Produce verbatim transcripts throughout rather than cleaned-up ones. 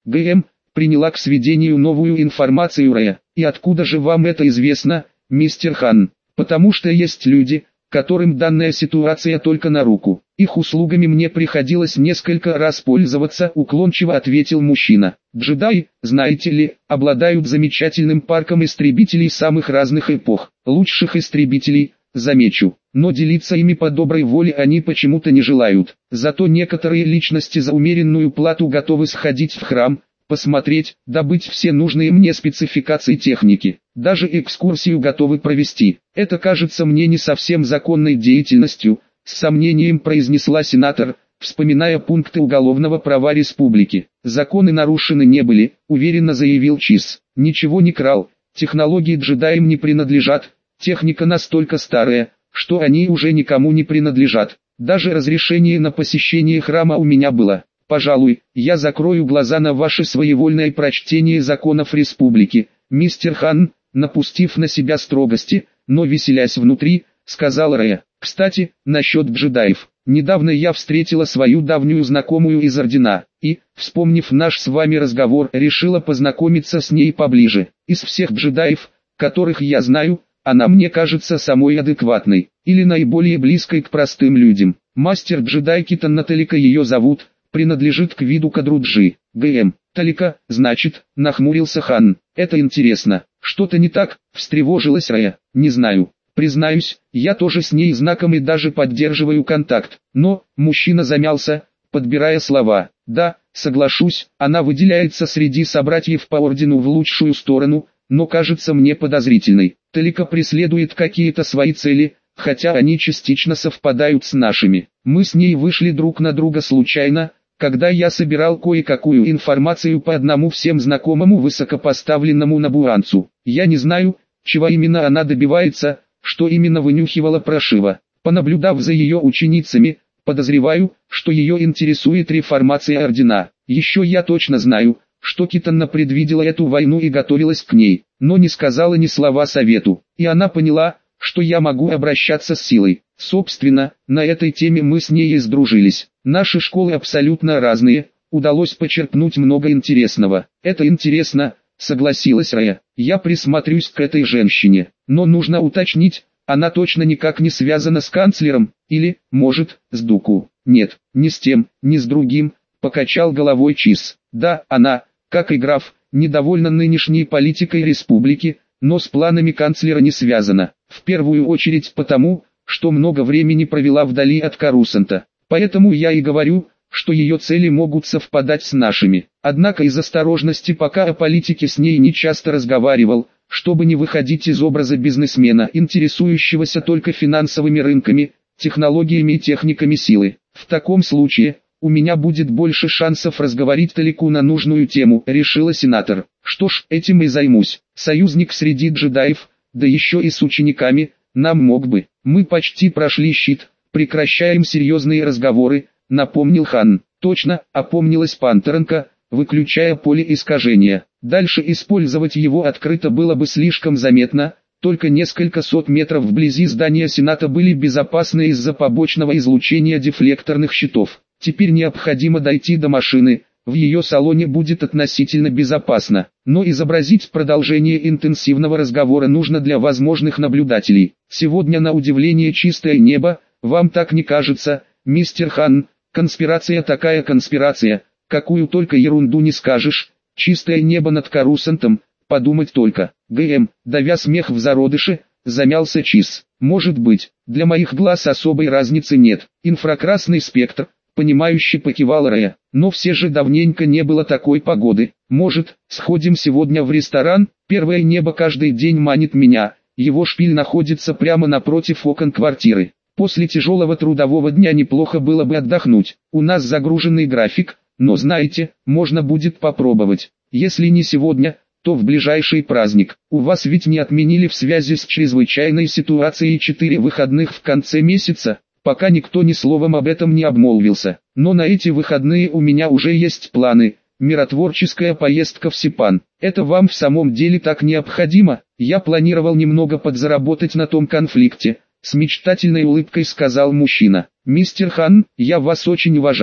ГМ приняла к сведению новую информацию Рэя. И откуда же вам это известно, мистер Хан? Потому что есть люди, которым данная ситуация только на руку. Их услугами мне приходилось несколько раз пользоваться, уклончиво ответил мужчина. Джедаи, знаете ли, обладают замечательным парком истребителей самых разных эпох, лучших истребителей, замечу, но делиться ими по доброй воле они почему-то не желают. Зато некоторые личности за умеренную плату готовы сходить в храм, посмотреть, добыть все нужные мне спецификации техники, даже экскурсию готовы провести. Это кажется мне не совсем законной деятельностью, с сомнением произнесла сенатор, вспоминая пункты уголовного права республики. Законы нарушены не были, уверенно заявил Чиз. Ничего не крал, технологии джедаям не принадлежат, техника настолько старая, что они уже никому не принадлежат. Даже разрешение на посещение храма у меня было. Пожалуй, я закрою глаза на ваше своевольное прочтение законов республики, мистер Хан, напустив на себя строгости, но веселясь внутри, сказал Рэя. Кстати, насчет джедаев. Недавно я встретила свою давнюю знакомую из Ордена, и, вспомнив наш с вами разговор, решила познакомиться с ней поближе. Из всех джедаев, которых я знаю, она мне кажется самой адекватной, или наиболее близкой к простым людям. Мастер-джедай Китана Талика ее зовут, принадлежит к виду Кадруджи. ГМ. Талика, значит, нахмурился Хан. Это интересно. Что-то не так, встревожилась Рэя. Не знаю. Признаюсь, я тоже с ней знаком и даже поддерживаю контакт. Но, мужчина замялся, подбирая слова. Да, соглашусь, она выделяется среди собратьев по ордену в лучшую сторону, но кажется мне подозрительной. Талика преследует какие-то свои цели, хотя они частично совпадают с нашими. Мы с ней вышли друг на друга случайно, когда я собирал кое-какую информацию по одному всем знакомому высокопоставленному набуранцу. Я не знаю, чего именно она добивается, что именно вынюхивала прошива. Понаблюдав за ее ученицами, подозреваю, что ее интересует реформация ордена. Еще я точно знаю, что Китана предвидела эту войну и готовилась к ней, но не сказала ни слова совету. И она поняла, что я могу обращаться с силой. Собственно, на этой теме мы с ней и сдружились. Наши школы абсолютно разные, удалось почерпнуть много интересного. Это интересно, согласилась Рэя. Я присмотрюсь к этой женщине, но нужно уточнить, она точно никак не связана с канцлером, или, может, с Дуку. Нет, ни с тем, ни с другим, покачал головой Чиз. Да, она, как и граф, недовольна нынешней политикой республики, но с планами канцлера не связана. В первую очередь потому, что много времени провела вдали от Корусанта. Поэтому я и говорю, что ее цели могут совпадать с нашими. Однако из осторожности пока о политике с ней не часто разговаривал, чтобы не выходить из образа бизнесмена, интересующегося только финансовыми рынками, технологиями и техниками силы. В таком случае, у меня будет больше шансов разговорить Талику на нужную тему, решила сенатор. Что ж, этим и займусь. Союзник среди джедаев, да еще и с учениками, нам мог бы. Мы почти прошли щит, прекращаем серьезные разговоры, напомнил Хан. Точно, опомнилась Пантеренко, выключая поле искажения. Дальше использовать его открыто было бы слишком заметно, только несколько сот метров вблизи здания Сената были безопасны из-за побочного излучения дефлекторных щитов. Теперь необходимо дойти до машины, в ее салоне будет относительно безопасно, но изобразить продолжение интенсивного разговора нужно для возможных наблюдателей. Сегодня на удивление чистое небо, вам так не кажется, мистер Хан? Конспирация такая конспирация, какую только ерунду не скажешь. Чистое небо над Корусантом, подумать только. ГМ, давя смех в зародыше, замялся Чиз. Может быть, для моих глаз особой разницы нет. Инфракрасный спектр, понимающе покивал Рэя. Но все же давненько не было такой погоды. Может, сходим сегодня в ресторан? Первое небо каждый день манит меня. Его шпиль находится прямо напротив окон квартиры. После тяжелого трудового дня неплохо было бы отдохнуть. У нас загруженный график, но знаете, можно будет попробовать. Если не сегодня, то в ближайший праздник. У вас ведь не отменили в связи с чрезвычайной ситуацией четыре выходных в конце месяца? Пока никто ни словом об этом не обмолвился. Но на эти выходные у меня уже есть планы. Миротворческая поездка в Сипан. Это вам в самом деле так необходимо? Я планировал немного подзаработать на том конфликте. С мечтательной улыбкой сказал мужчина. Мистер Хан, я вас очень уважаю,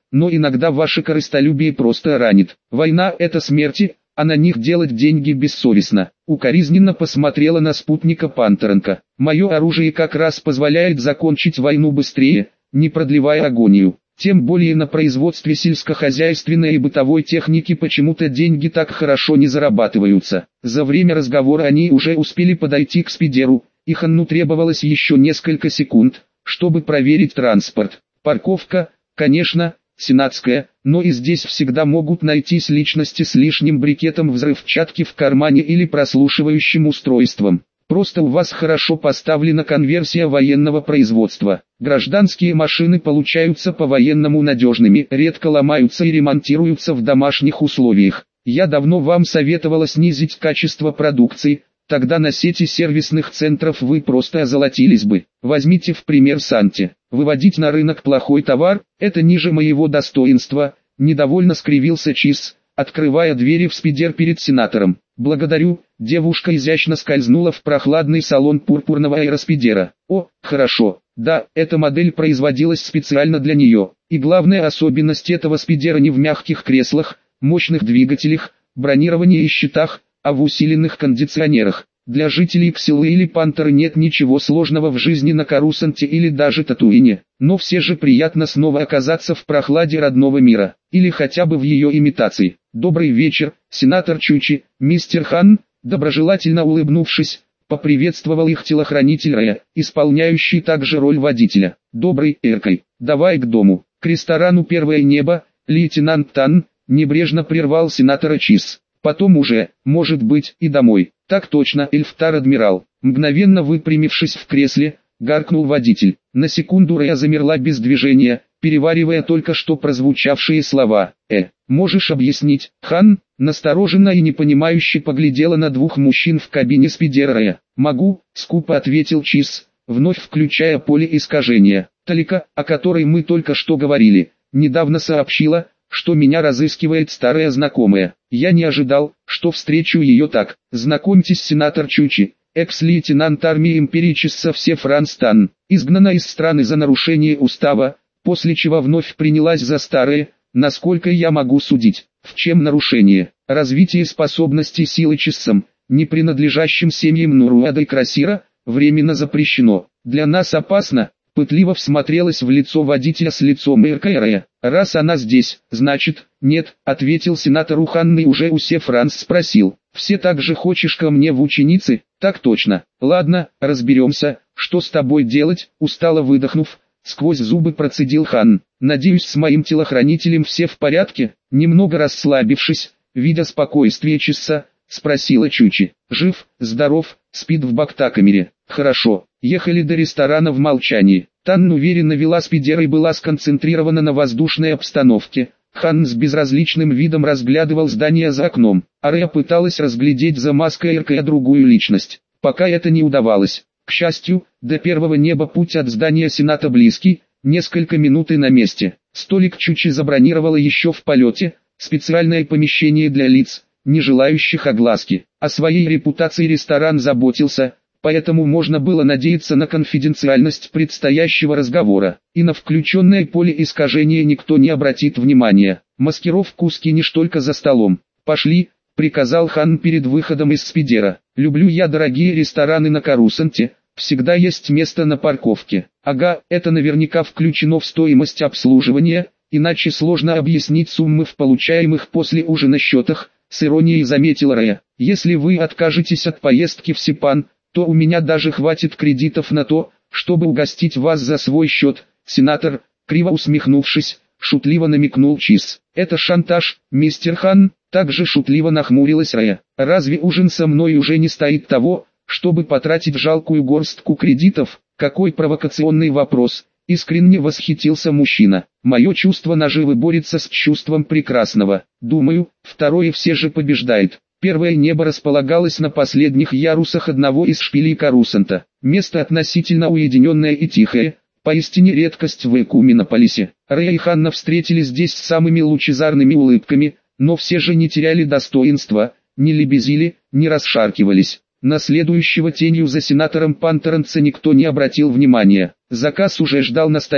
но иногда ваше корыстолюбие просто ранит. Война – это смерти, а на них делать деньги бессовестно. Укоризненно посмотрела на спутника Пантеренко. Мое оружие как раз позволяет закончить войну быстрее, не продлевая агонию. Тем более на производстве сельскохозяйственной и бытовой техники почему-то деньги так хорошо не зарабатываются. За время разговора они уже успели подойти к Спидеру, и Ханну требовалось еще несколько секунд, чтобы проверить транспорт. Парковка, конечно, сенатская, но и здесь всегда могут найтись личности с лишним брикетом взрывчатки в кармане или прослушивающим устройством. Просто у вас хорошо поставлена конверсия военного производства. Гражданские машины получаются по-военному надежными, редко ломаются и ремонтируются в домашних условиях. Я давно вам советовала снизить качество продукции, тогда на сети сервисных центров вы просто озолотились бы. Возьмите в пример Санти. Выводить на рынок плохой товар – это ниже моего достоинства, недовольно скривился Чиз, открывая двери в Спидер перед сенатором. «Благодарю», девушка изящно скользнула в прохладный салон пурпурного аэроспидера. «О, хорошо, да, эта модель производилась специально для нее, и главная особенность этого спидера не в мягких креслах, мощных двигателях, бронировании и щитах, а в усиленных кондиционерах. Для жителей Ксилы или Пантеры нет ничего сложного в жизни на Корусанте или даже Татуине, но все же приятно снова оказаться в прохладе родного мира, или хотя бы в ее имитации. «Добрый вечер, сенатор Чучи, мистер Хан», доброжелательно улыбнувшись, поприветствовал их телохранитель Рэя, исполняющий также роль водителя. «Добрый, Эркой, давай к дому, к ресторану «Первое небо», лейтенант Тан», небрежно прервал сенатора Чиз. «Потом уже, может быть, и домой». «Так точно, Эльфтар-адмирал». Мгновенно выпрямившись в кресле, гаркнул водитель. На секунду Рэя замерла без движения, переваривая только что прозвучавшие слова. «Э, можешь объяснить?» Хан, настороженно и непонимающе поглядела на двух мужчин в кабине Спидера Рэя. «Могу», — скупо ответил Чиз, вновь включая поле искажения. «Талика, о которой мы только что говорили, недавно сообщила, что меня разыскивает старая знакомая. Я не ожидал, что встречу ее так. Знакомьтесь, сенатор Чучи, экс-лейтенант армии империи Чиссовсе Франстан, изгнана из страны за нарушение устава, после чего вновь принялась за старое, насколько я могу судить. В чем нарушение? Развитие способностей силы Чиссом, не принадлежащим семьям Нуруада и Красира, временно запрещено. Для нас опасно». Пытливо всмотрелась в лицо водителя с лицом Эркайрея. «Раз она здесь, значит, нет», — ответил сенатор Уханный, уже усе Франс спросил. «Все так же хочешь ко мне в ученицы?» «Так точно. Ладно, разберемся, что с тобой делать?» Устало выдохнув, сквозь зубы процедил Хан. «Надеюсь, с моим телохранителем все в порядке?» Немного расслабившись, видя спокойствие Чисса, спросила Чучи. «Жив, здоров, спит в бактакамере». «Хорошо». Ехали до ресторана в молчании. Тан уверенно вела Спидера и была сконцентрирована на воздушной обстановке. Хан с безразличным видом разглядывал здание за окном. Арея пыталась разглядеть за маской Эркая другую личность. Пока это не удавалось. К счастью, до первого неба путь от здания Сената близкий, несколько минут и на месте. Столик Чучи забронировала еще в полете, специальное помещение для лиц, не желающих огласки. О своей репутации ресторан заботился, поэтому можно было надеяться на конфиденциальность предстоящего разговора, и на включенное поле искажения никто не обратит внимания. Маскировку скинешь только за столом. «Пошли», — приказал Хан перед выходом из Спидера. «Люблю я дорогие рестораны на Корусанте, всегда есть место на парковке». «Ага, это наверняка включено в стоимость обслуживания, иначе сложно объяснить суммы в получаемых после ужина счетах», — с иронией заметил Рэя. «Если вы откажетесь от поездки в Сипан, то у меня даже хватит кредитов на то, чтобы угостить вас за свой счет, сенатор», криво усмехнувшись, шутливо намекнул Чиз. «Это шантаж, мистер Хан», также шутливо нахмурилась Рэя. «Разве ужин со мной уже не стоит того, чтобы потратить жалкую горстку кредитов?» «Какой провокационный вопрос», искренне восхитился мужчина. «Мое чувство наживы борется с чувством прекрасного. Думаю, второе все же побеждает». Первое небо располагалось на последних ярусах одного из шпилей Корусанта. Место относительно уединенное и тихое, поистине редкость в Экуминополисе. Рэя и Ханна встретили здесь с самыми лучезарными улыбками, но все же не теряли достоинства, не лебезили, не расшаркивались. На следующего тенью за сенатором Пантеренца никто не обратил внимания. Заказ уже ждал на столе,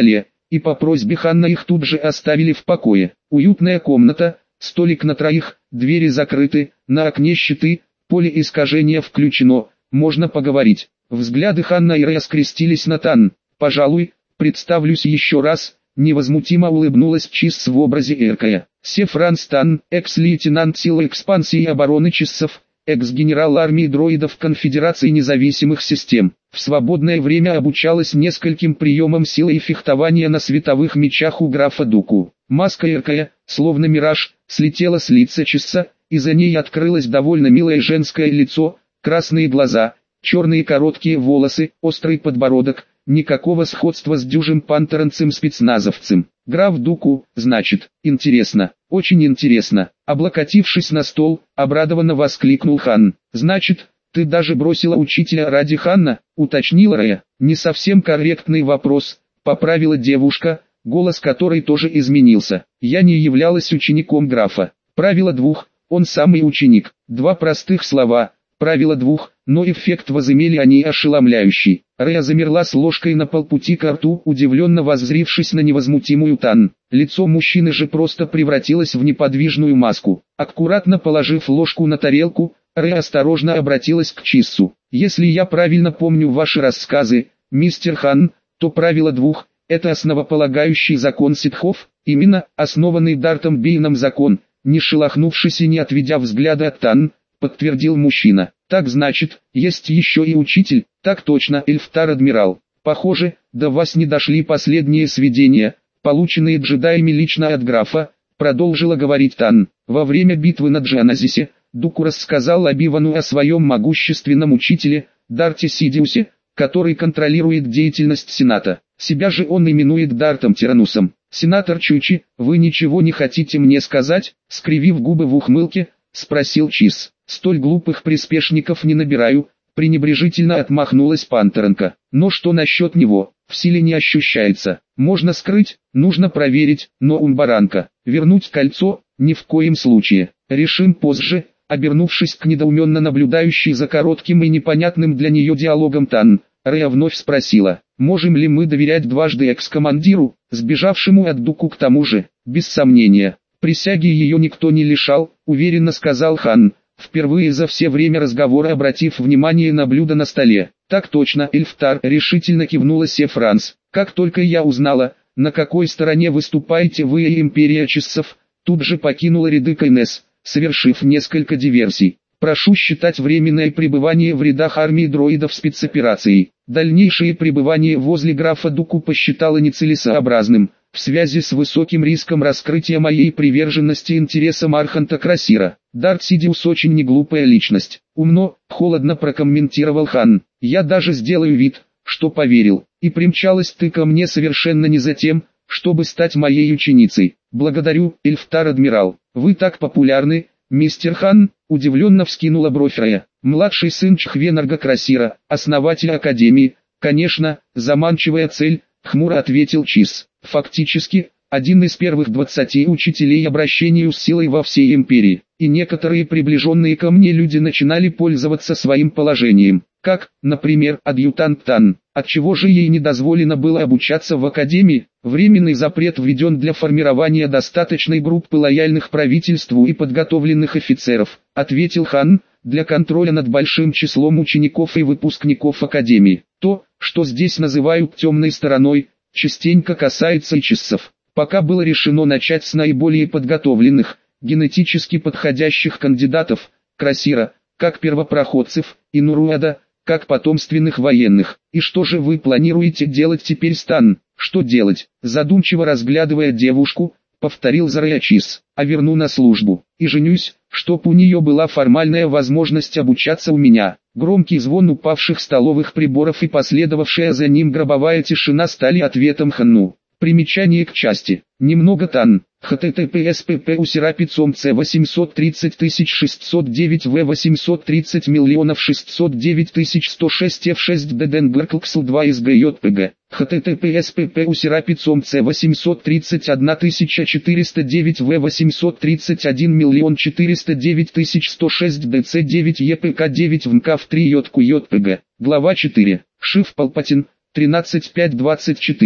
и по просьбе Ханна их тут же оставили в покое. Уютная комната, столик на троих, двери закрыты, на окне щиты, поле искажения включено, можно поговорить. Взгляды Ханна и Рэя скрестились на Тан. «Пожалуй, представлюсь еще раз», — невозмутимо улыбнулась Чисс в образе Эркая. Се Франс Тан, экс-лейтенант сил экспансии и обороны Чиссов, экс-генерал армии дроидов Конфедерации независимых систем. В свободное время обучалась нескольким приемам силы и фехтования на световых мечах у графа Дуку. Маска Эркая, словно мираж, слетела с лица Чисса, и за ней открылось довольно милое женское лицо, красные глаза, черные короткие волосы, острый подбородок, никакого сходства с дюжим пантеранцем-спецназовцем. Граф Дуку, значит, интересно, очень интересно. Облокотившись на стол, обрадованно воскликнул Хан. «Значит, ты даже бросила учителя ради Ханна?» — уточнила Рэя. «Не совсем корректный вопрос», — поправила девушка, голос которой тоже изменился. «Я не являлась учеником графа. Правило двух, он самый ученик». Два простых слова, правило двух, но эффект возымели они ошеломляющий. Рэя замерла с ложкой на полпути к рту, удивленно воззрившись на невозмутимую Тан. Лицо мужчины же просто превратилось в неподвижную маску. Аккуратно положив ложку на тарелку, Рэя осторожно обратилась к Чиссу. «Если я правильно помню ваши рассказы, мистер Хан, то правило двух – это основополагающий закон ситхов, именно основанный Дартом Бейном закон», не шелохнувшись и не отведя взгляда от Тан, подтвердил мужчина. «Так значит, есть еще и учитель?» «Так точно, Эльфтар-адмирал. Похоже, до вас не дошли последние сведения, полученные джедаями лично от графа», продолжила говорить Тан. «Во время битвы на Джаназисе, Дуку рассказал Оби-Вану о своем могущественном учителе, Дарте Сидиусе, который контролирует деятельность Сената. Себя же он именует Дартом Тиранусом. Сенатор Чучи, вы ничего не хотите мне сказать?» Скривив губы в ухмылке, спросил Чисс. «Столь глупых приспешников не набираю», пренебрежительно отмахнулась Пантеранка. «Но что насчет него? В силе не ощущается. Можно скрыть, нужно проверить, но Умбаранка. Вернуть кольцо? Ни в коем случае. Решим позже», обернувшись к недоуменно наблюдающей за коротким и непонятным для нее диалогом Тан, Рэя вновь спросила, «Можем ли мы доверять дважды экс-командиру, сбежавшему от Дуку к тому же?» «Без сомнения. Присяги ее никто не лишал», уверенно сказал Хан, впервые за все время разговора обратив внимание на блюдо на столе. «Так точно, Эльфтар», решительно кивнула Се Франс. «Как только я узнала, на какой стороне выступаете вы и Империя Чиссов, тут же покинула ряды КНС, совершив несколько диверсий. Прошу считать временное пребывание в рядах армии дроидов спецоперацией. Дальнейшее пребывание возле графа Дуку посчитала нецелесообразным, в связи с высоким риском раскрытия моей приверженности интересам Арханта Красира. Дарт Сидиус очень неглупая личность. Умно, холодно прокомментировал Хан. Я даже сделаю вид, что поверил. И примчалась ты ко мне совершенно не за тем, чтобы стать моей ученицей. Благодарю, Эльфтар-адмирал. Вы так популярны, мистер Хан, удивленно вскинула бровь Рэя. Младший сын Чхвенарга Красира, основателя Академии. Конечно, заманчивая цель, хмуро ответил Чисс. Фактически, один из первых двадцати учителей обращению с силой во всей империи, и некоторые приближенные ко мне люди начинали пользоваться своим положением, как, например, адъютант Тан. Отчего же ей не дозволено было обучаться в академии? Временный запрет введен для формирования достаточной группы лояльных правительству и подготовленных офицеров, ответил Хан, для контроля над большим числом учеников и выпускников академии. То, что здесь называют темной стороной, частенько касается и чиссов. Пока было решено начать с наиболее подготовленных, генетически подходящих кандидатов, Красира, как первопроходцев, и Нуруэда, как потомственных военных. И что же вы планируете делать теперь, Стан? Что делать? Задумчиво разглядывая девушку, повторил Зарая Чисс. А верну на службу, и женюсь, чтоб у нее была формальная возможность обучаться у меня. Громкий звон упавших столовых приборов и последовавшая за ним гробовая тишина стали ответом Ханну. Примечание к части. Немного Тан. https pp усерапицом c восемьсот тридцать тысяч шестьсот девять в восемьсот тридцать миллионов шестьсот девять тысяч сто шесть f шесть ddnbergkxl два sgjpg. https pp усерапицом c восемьсот тридцать одна тысяча четыреста девять в восемьсот тридцать один миллион четыреста девять тысяч сто шесть dc девять епк девять в мкав три йотку йпг. Глава четыре. Шиф Палпатин. тринадцать пять двадцать четыре.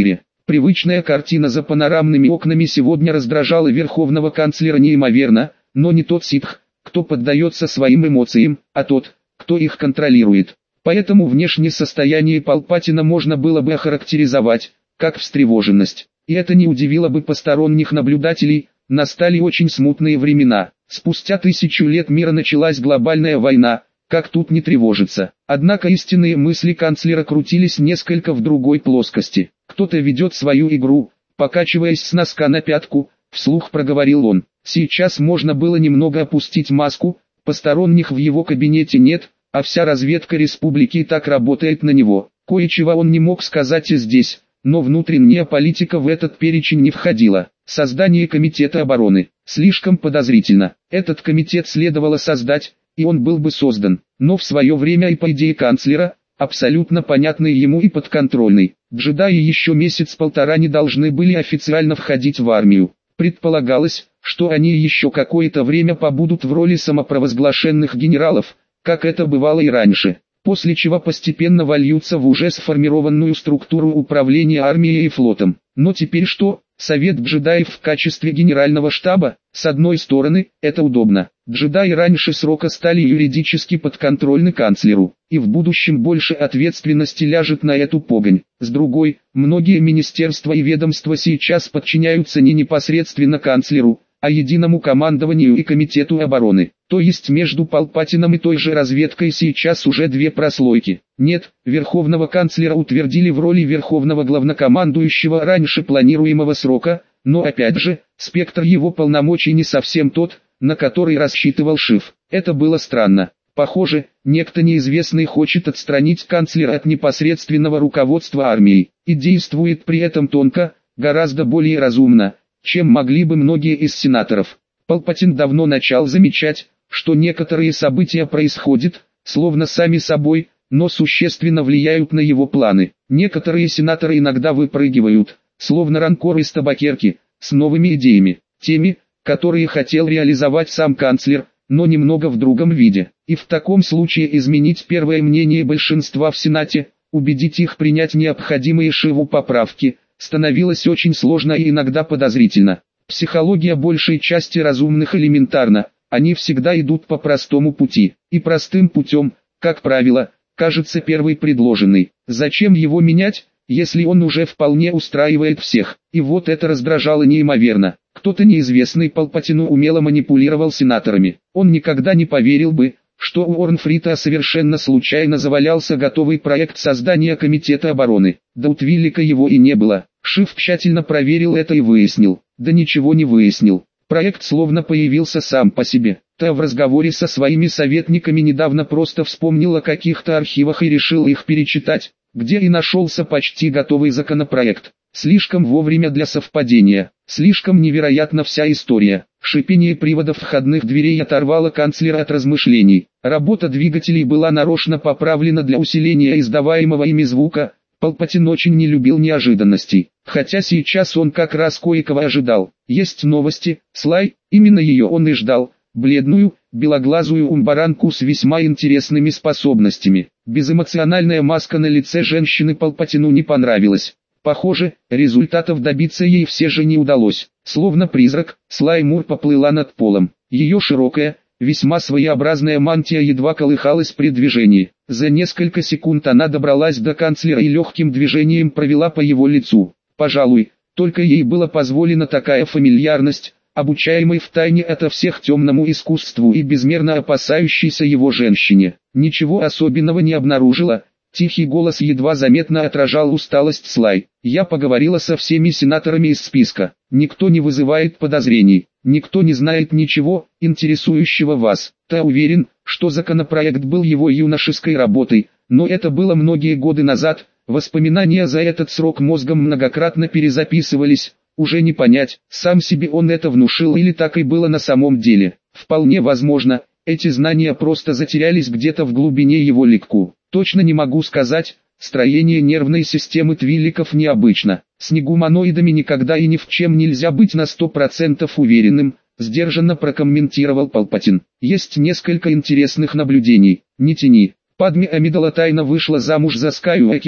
Привычная картина за панорамными окнами сегодня раздражала верховного канцлера неимоверно, но не тот ситх, кто поддается своим эмоциям, а тот, кто их контролирует. Поэтому внешнее состояние Палпатина можно было бы охарактеризовать как встревоженность. И это не удивило бы посторонних наблюдателей. Настали очень смутные времена. Спустя тысячу лет мира началась глобальная война, как тут не тревожиться. Однако истинные мысли канцлера крутились несколько в другой плоскости. Кто-то ведет свою игру, покачиваясь с носка на пятку, вслух проговорил он. Сейчас можно было немного опустить маску, посторонних в его кабинете нет, а вся разведка республики и так работает на него. Кое-чего он не мог сказать и здесь, но внутренняя политика в этот перечень не входила. Создание комитета обороны. Слишком подозрительно. Этот комитет следовало создать, и он был бы создан, но в свое время и по идее канцлера, абсолютно понятный ему и подконтрольный. Джедаи еще месяц-полтора не должны были официально входить в армию. Предполагалось, что они еще какое-то время побудут в роли самопровозглашенных генералов, как это бывало и раньше, после чего постепенно вольются в уже сформированную структуру управления армией и флотом. Но теперь что? Совет джедаев в качестве генерального штаба? С одной стороны, это удобно. Джедаи раньше срока стали юридически подконтрольны канцлеру, и в будущем больше ответственности ляжет на эту погонь. С другой, многие министерства и ведомства сейчас подчиняются не непосредственно канцлеру, а единому командованию и комитету обороны. То есть между Палпатином и той же разведкой сейчас уже две прослойки. Нет, верховного канцлера утвердили в роли верховного главнокомандующего раньше планируемого срока, но опять же, спектр его полномочий не совсем тот, на который рассчитывал Шиф. Это было странно. Похоже, некто неизвестный хочет отстранить канцлера от непосредственного руководства армией, и действует при этом тонко, гораздо более разумно, чем могли бы многие из сенаторов. Палпатин давно начал замечать, что некоторые события происходят, словно сами собой, но существенно влияют на его планы. Некоторые сенаторы иногда выпрыгивают, словно ранкор из табакерки, с новыми идеями, теми, которые хотел реализовать сам канцлер, но немного в другом виде. И в таком случае изменить первое мнение большинства в Сенате, убедить их принять необходимые Шиву поправки, становилось очень сложно и иногда подозрительно. Психология большей части разумных элементарна, они всегда идут по простому пути, и простым путем, как правило, кажется первый предложенный. Зачем его менять, если он уже вполне устраивает всех? И вот это раздражало неимоверно. Кто-то неизвестный Палпатину умело манипулировал сенаторами. Он никогда не поверил бы, что у Орнфрита совершенно случайно завалялся готовый проект создания комитета обороны. Да у Твиллика его и не было. Шиф тщательно проверил это и выяснил. Да ничего не выяснил. Проект словно появился сам по себе. Та в разговоре со своими советниками недавно просто вспомнил о каких-то архивах и решил их перечитать, где и нашелся почти готовый законопроект. Слишком вовремя для совпадения, слишком невероятна вся история. Шипение приводов входных дверей оторвало канцлера от размышлений. Работа двигателей была нарочно поправлена для усиления издаваемого ими звука. Палпатин очень не любил неожиданностей, хотя сейчас он как раз кое-кого ожидал. Есть новости, Слай, именно ее он и ждал. Бледную, белоглазую умбаранку с весьма интересными способностями. Безэмоциональная маска на лице женщины Палпатину не понравилась. Похоже, результатов добиться ей все же не удалось. Словно призрак, Слай Мур поплыла над полом. Ее широкая, весьма своеобразная мантия едва колыхалась при движении. За несколько секунд она добралась до канцлера и легким движением провела по его лицу. Пожалуй, только ей была позволена такая фамильярность, обучаемой втайне ото всех темному искусству и безмерно опасающейся его женщине. Ничего особенного не обнаружила. Тихий голос едва заметно отражал усталость Слай. Я поговорила со всеми сенаторами из списка. Никто не вызывает подозрений. Никто не знает ничего, интересующего вас. Та уверен, что законопроект был его юношеской работой, но это было многие годы назад. Воспоминания за этот срок мозгом многократно перезаписывались. Уже не понять, сам себе он это внушил или так и было на самом деле. Вполне возможно, эти знания просто затерялись где-то в глубине его легку. Точно не могу сказать, строение нервной системы твилликов необычно. С негуманоидами никогда и ни в чем нельзя быть на сто процентов уверенным, сдержанно прокомментировал Палпатин. Есть несколько интересных наблюдений. Не тяни. Падме Амидала тайно вышла замуж за Скайуокера,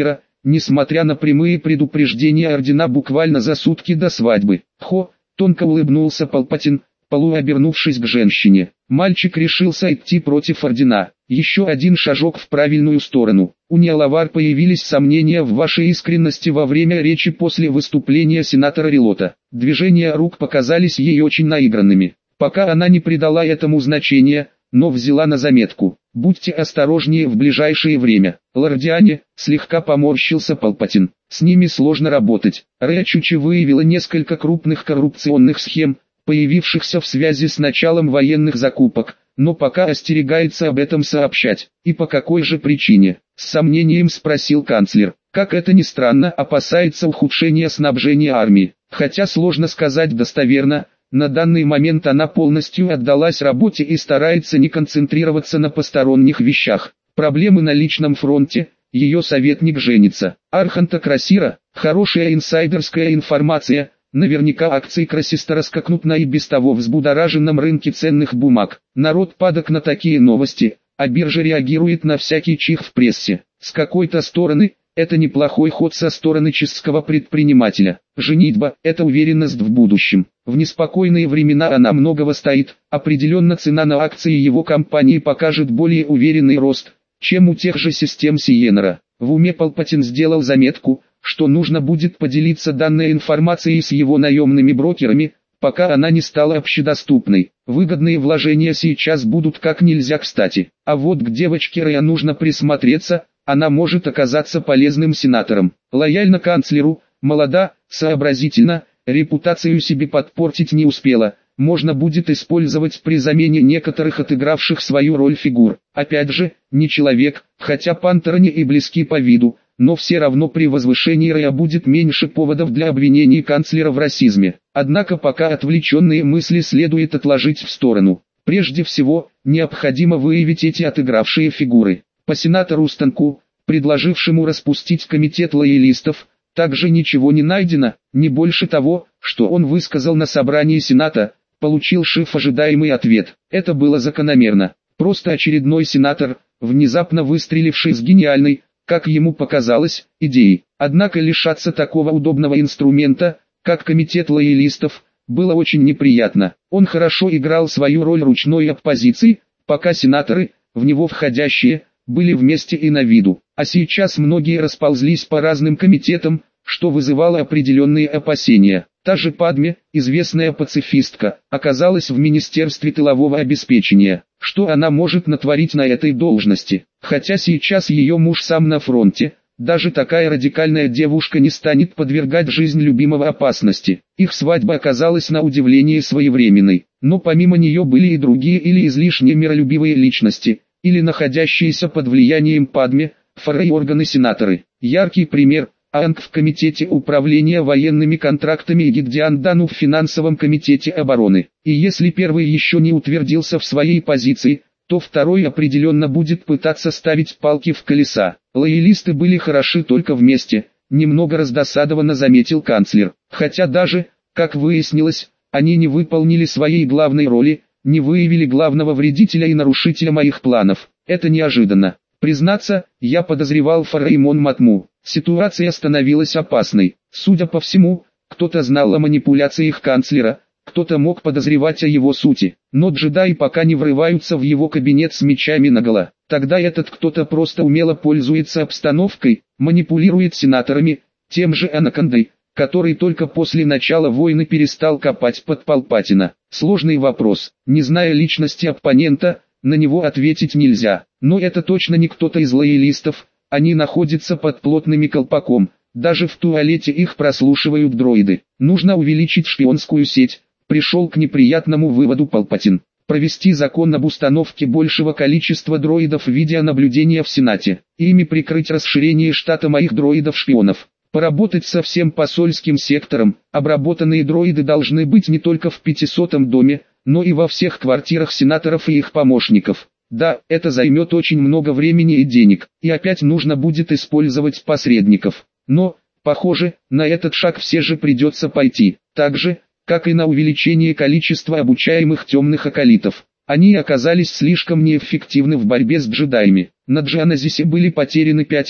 несмотря на прямые предупреждения ордена буквально за сутки до свадьбы. Хо, тонко улыбнулся Палпатин, полуобернувшись к женщине. Мальчик решился идти против ордена. Еще один шажок в правильную сторону. У Ниалавар появились сомнения в вашей искренности во время речи после выступления сенатора Релота. Движения рук показались ей очень наигранными. Пока она не придала этому значения, но взяла на заметку. Будьте осторожнее в ближайшее время. Лордиане, слегка поморщился Палпатин. С ними сложно работать. Рэя Чучи выявила несколько крупных коррупционных схем, появившихся в связи с началом военных закупок, но пока остерегается об этом сообщать. И по какой же причине? С сомнением спросил канцлер. Как это ни странно, опасается ухудшения снабжения армии. Хотя сложно сказать достоверно, на данный момент она полностью отдалась работе и старается не концентрироваться на посторонних вещах. Проблемы на личном фронте, ее советник женится. Арханта Красира, хорошая инсайдерская информация. Наверняка акции Красиста раскакнут на и без того взбудораженном рынке ценных бумаг. Народ падок на такие новости, а биржа реагирует на всякий чих в прессе. С какой-то стороны, это неплохой ход со стороны чешского предпринимателя. Женитьба – это уверенность в будущем. В неспокойные времена она многого стоит. Определенно цена на акции его компании покажет более уверенный рост, чем у тех же систем Сиенера. В уме Палпатин сделал заметку, что нужно будет поделиться данной информацией с его наемными брокерами, пока она не стала общедоступной. Выгодные вложения сейчас будут как нельзя кстати. А вот к девочке Рэя нужно присмотреться, она может оказаться полезным сенатором. Лояльна канцлеру, молода, сообразительна, репутацию себе подпортить не успела. Можно будет использовать при замене некоторых отыгравших свою роль фигур. Опять же, не человек, хотя Пантероне и близки по виду, но все равно при возвышении Рэя будет меньше поводов для обвинений канцлера в расизме. Однако пока отвлеченные мысли следует отложить в сторону. Прежде всего, необходимо выявить эти отыгравшие фигуры. По сенатору Станку, предложившему распустить комитет лоялистов, также ничего не найдено, не больше того, что он высказал на собрании Сената, получил Шиф ожидаемый ответ. Это было закономерно. Просто очередной сенатор, внезапно выстреливший с гениальной, как ему показалось, идеей. Однако лишаться такого удобного инструмента, как комитет лоялистов, было очень неприятно. Он хорошо играл свою роль ручной оппозиции, пока сенаторы, в него входящие, были вместе и на виду. А сейчас многие расползлись по разным комитетам, что вызывало определенные опасения. Та же Падме, известная пацифистка, оказалась в Министерстве тылового обеспечения. Что она может натворить на этой должности? Хотя сейчас ее муж сам на фронте, даже такая радикальная девушка не станет подвергать жизнь любимого опасности. Их свадьба оказалась на удивление своевременной. Но помимо нее были и другие или излишне миролюбивые личности, или находящиеся под влиянием Падме, фары и органы-сенаторы. Яркий пример – Анг в Комитете управления военными контрактами и Гиддиан Дану в Финансовом комитете обороны. И если первый еще не утвердился в своей позиции, то второй определенно будет пытаться ставить палки в колеса. Лоялисты были хороши только вместе, немного раздосадованно заметил канцлер. Хотя даже, как выяснилось, они не выполнили своей главной роли, не выявили главного вредителя и нарушителя моих планов. Это неожиданно. Признаться, я подозревал Фареймон Матму. Ситуация становилась опасной. Судя по всему, кто-то знал о манипуляциях канцлера, кто-то мог подозревать о его сути. Но джедаи пока не врываются в его кабинет с мечами наголо. Тогда этот кто-то просто умело пользуется обстановкой, манипулирует сенаторами, тем же Анакондой, который только после начала войны перестал копать под Палпатина. Сложный вопрос. Не зная личности оппонента, на него ответить нельзя. Но это точно не кто-то из лоялистов, они находятся под плотным колпаком, даже в туалете их прослушивают дроиды. Нужно увеличить шпионскую сеть, пришел к неприятному выводу Палпатин. Провести закон об установке большего количества дроидов видеонаблюдения в Сенате, и ими прикрыть расширение штата моих дроидов-шпионов. Поработать со всем посольским сектором, обработанные дроиды должны быть не только в пятисотом доме, но и во всех квартирах сенаторов и их помощников. Да, это займет очень много времени и денег, и опять нужно будет использовать посредников. Но, похоже, на этот шаг все же придется пойти, так же, как и на увеличение количества обучаемых темных акалитов. Они оказались слишком неэффективны в борьбе с джедаями. На Джаназисе были потеряны пятеро,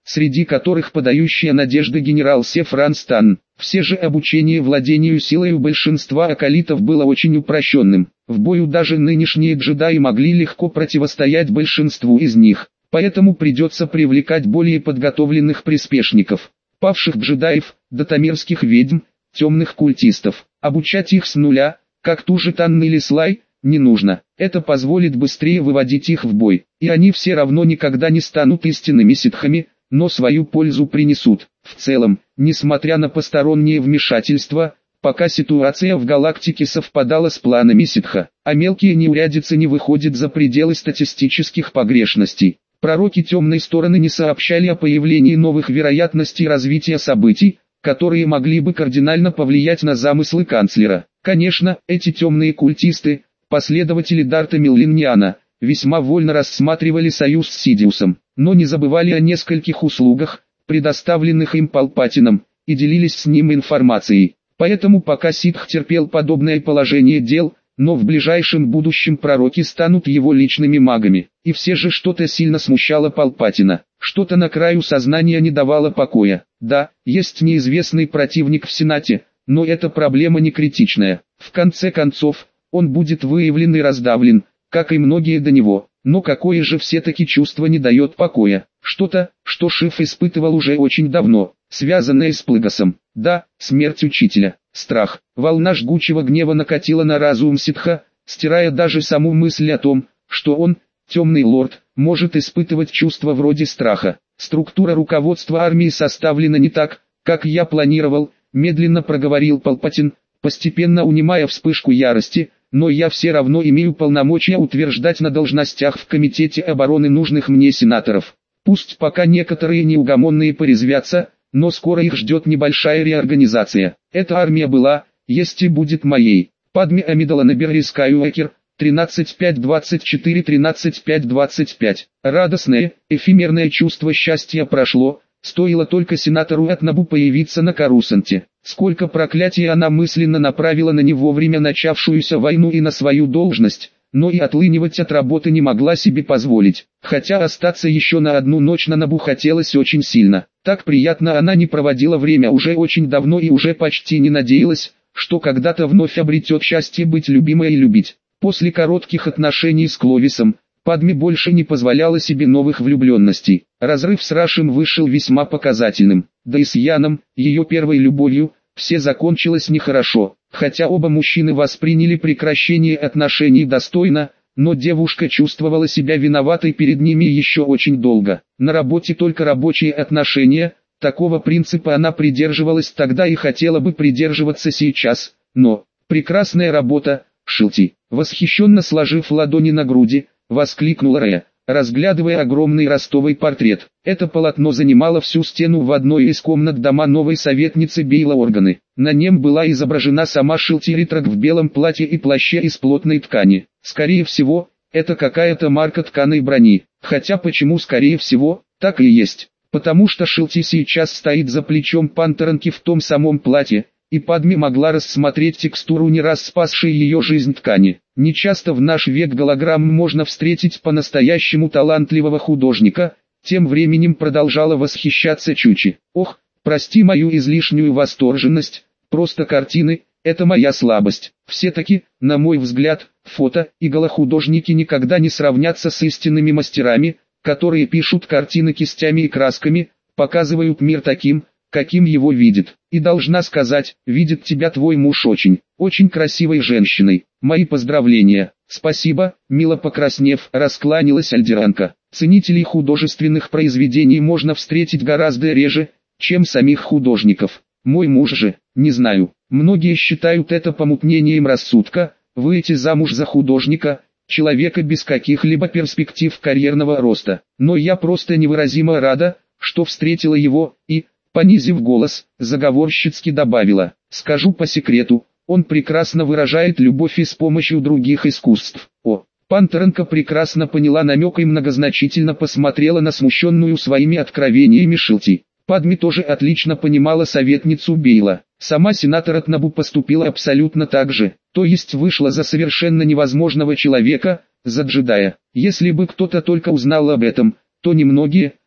среди которых подающая надежды генерал Сефран Стан. Все же обучение владению силой у большинства акалитов было очень упрощенным. В бою даже нынешние джедаи могли легко противостоять большинству из них, поэтому придется привлекать более подготовленных приспешников, павших джедаев, датамирских ведьм, темных культистов. Обучать их с нуля, как ту же Танн или Слай, не нужно. Это позволит быстрее выводить их в бой, и они все равно никогда не станут истинными ситхами, но свою пользу принесут. В целом, несмотря на посторонние вмешательства, пока ситуация в галактике совпадала с планами ситха, а мелкие неурядицы не выходят за пределы статистических погрешностей. Пророки темной стороны не сообщали о появлении новых вероятностей развития событий, которые могли бы кардинально повлиять на замыслы канцлера. Конечно, эти темные культисты, последователи Дарта Миллениана, весьма вольно рассматривали союз с Сидиусом, но не забывали о нескольких услугах, предоставленных им Палпатином, и делились с ним информацией. Поэтому пока ситх терпел подобное положение дел, но в ближайшем будущем пророки станут его личными магами. И все же что-то сильно смущало Палпатина, что-то на краю сознания не давало покоя. Да, есть неизвестный противник в Сенате, но эта проблема не критичная. В конце концов, он будет выявлен и раздавлен, как и многие до него. Но какое же все-таки чувство не дает покоя? Что-то, что Шиф испытывал уже очень давно, связанное с Плыгасом. Да, смерть учителя. Страх. Волна жгучего гнева накатила на разум ситха, стирая даже саму мысль о том, что он, темный лорд, может испытывать чувства вроде страха. Структура руководства армии составлена не так, как я планировал, медленно проговорил Палпатин, постепенно унимая вспышку ярости, но я все равно имею полномочия утверждать на должностях в Комитете обороны нужных мне сенаторов. Пусть пока некоторые неугомонные порезвятся, но скоро их ждет небольшая реорганизация. Эта армия была, есть и будет моей. Падме Амидала Берри Скайуэкер, тринадцать пять двадцать четыре тринадцать пять двадцать пять. Радостное, эфемерное чувство счастья прошло, стоило только сенатору Этнабу появиться на Карусанте. Сколько проклятий она мысленно направила на не вовремя начавшуюся войну и на свою должность, но и отлынивать от работы не могла себе позволить. Хотя остаться еще на одну ночь на Набу хотелось очень сильно. Так приятно она не проводила время уже очень давно и уже почти не надеялась, что когда-то вновь обретет счастье быть любимой и любить. После коротких отношений с Кловисом, Падме больше не позволяла себе новых влюбленностей. Разрыв с Рашем вышел весьма показательным. Да и с Яном, ее первой любовью, все закончилось нехорошо. Хотя оба мужчины восприняли прекращение отношений достойно, но девушка чувствовала себя виноватой перед ними еще очень долго. На работе только рабочие отношения, такого принципа она придерживалась тогда и хотела бы придерживаться сейчас, но прекрасная работа, Шилти, восхищенно сложив ладони на груди, воскликнула Рея, разглядывая огромный ростовый портрет. Это полотно занимало всю стену в одной из комнат дома новой советницы Бейла Органы. На нем была изображена сама Шилти Ритрак в белом платье и плаще из плотной ткани. Скорее всего, это какая-то марка тканой брони. Хотя почему скорее всего, так и есть. Потому что Шилти сейчас стоит за плечом Пантеранки в том самом платье, и Падме могла рассмотреть текстуру не раз спасшей ее жизнь ткани. Нечасто в наш век голограмм можно встретить по-настоящему талантливого художника, тем временем продолжала восхищаться Чучи. Ох, прости мою излишнюю восторженность, просто картины – это моя слабость. Все-таки, на мой взгляд, фото и голохудожники никогда не сравнятся с истинными мастерами, которые пишут картины кистями и красками, показывают мир таким, каким его видит. И должна сказать, видит тебя твой муж очень, очень красивой женщиной. Мои поздравления. Спасибо, мило покраснев, раскланялась Альдеранка. Ценителей художественных произведений можно встретить гораздо реже, чем самих художников. Мой муж же, не знаю. Многие считают это помутнением рассудка, выйти замуж за художника, человека без каких-либо перспектив карьерного роста. Но я просто невыразимо рада, что встретила его, и, понизив голос, заговорщицки добавила, скажу по секрету, он прекрасно выражает любовь и с помощью других искусств. О, Пантеранка прекрасно поняла намек и многозначительно посмотрела на смущенную своими откровениями Шилти. Падме тоже отлично понимала советницу Бейла. Сама сенатор Этнабу поступила абсолютно так же, то есть вышла за совершенно невозможного человека, за джедая. Если бы кто-то только узнал об этом, то немногие,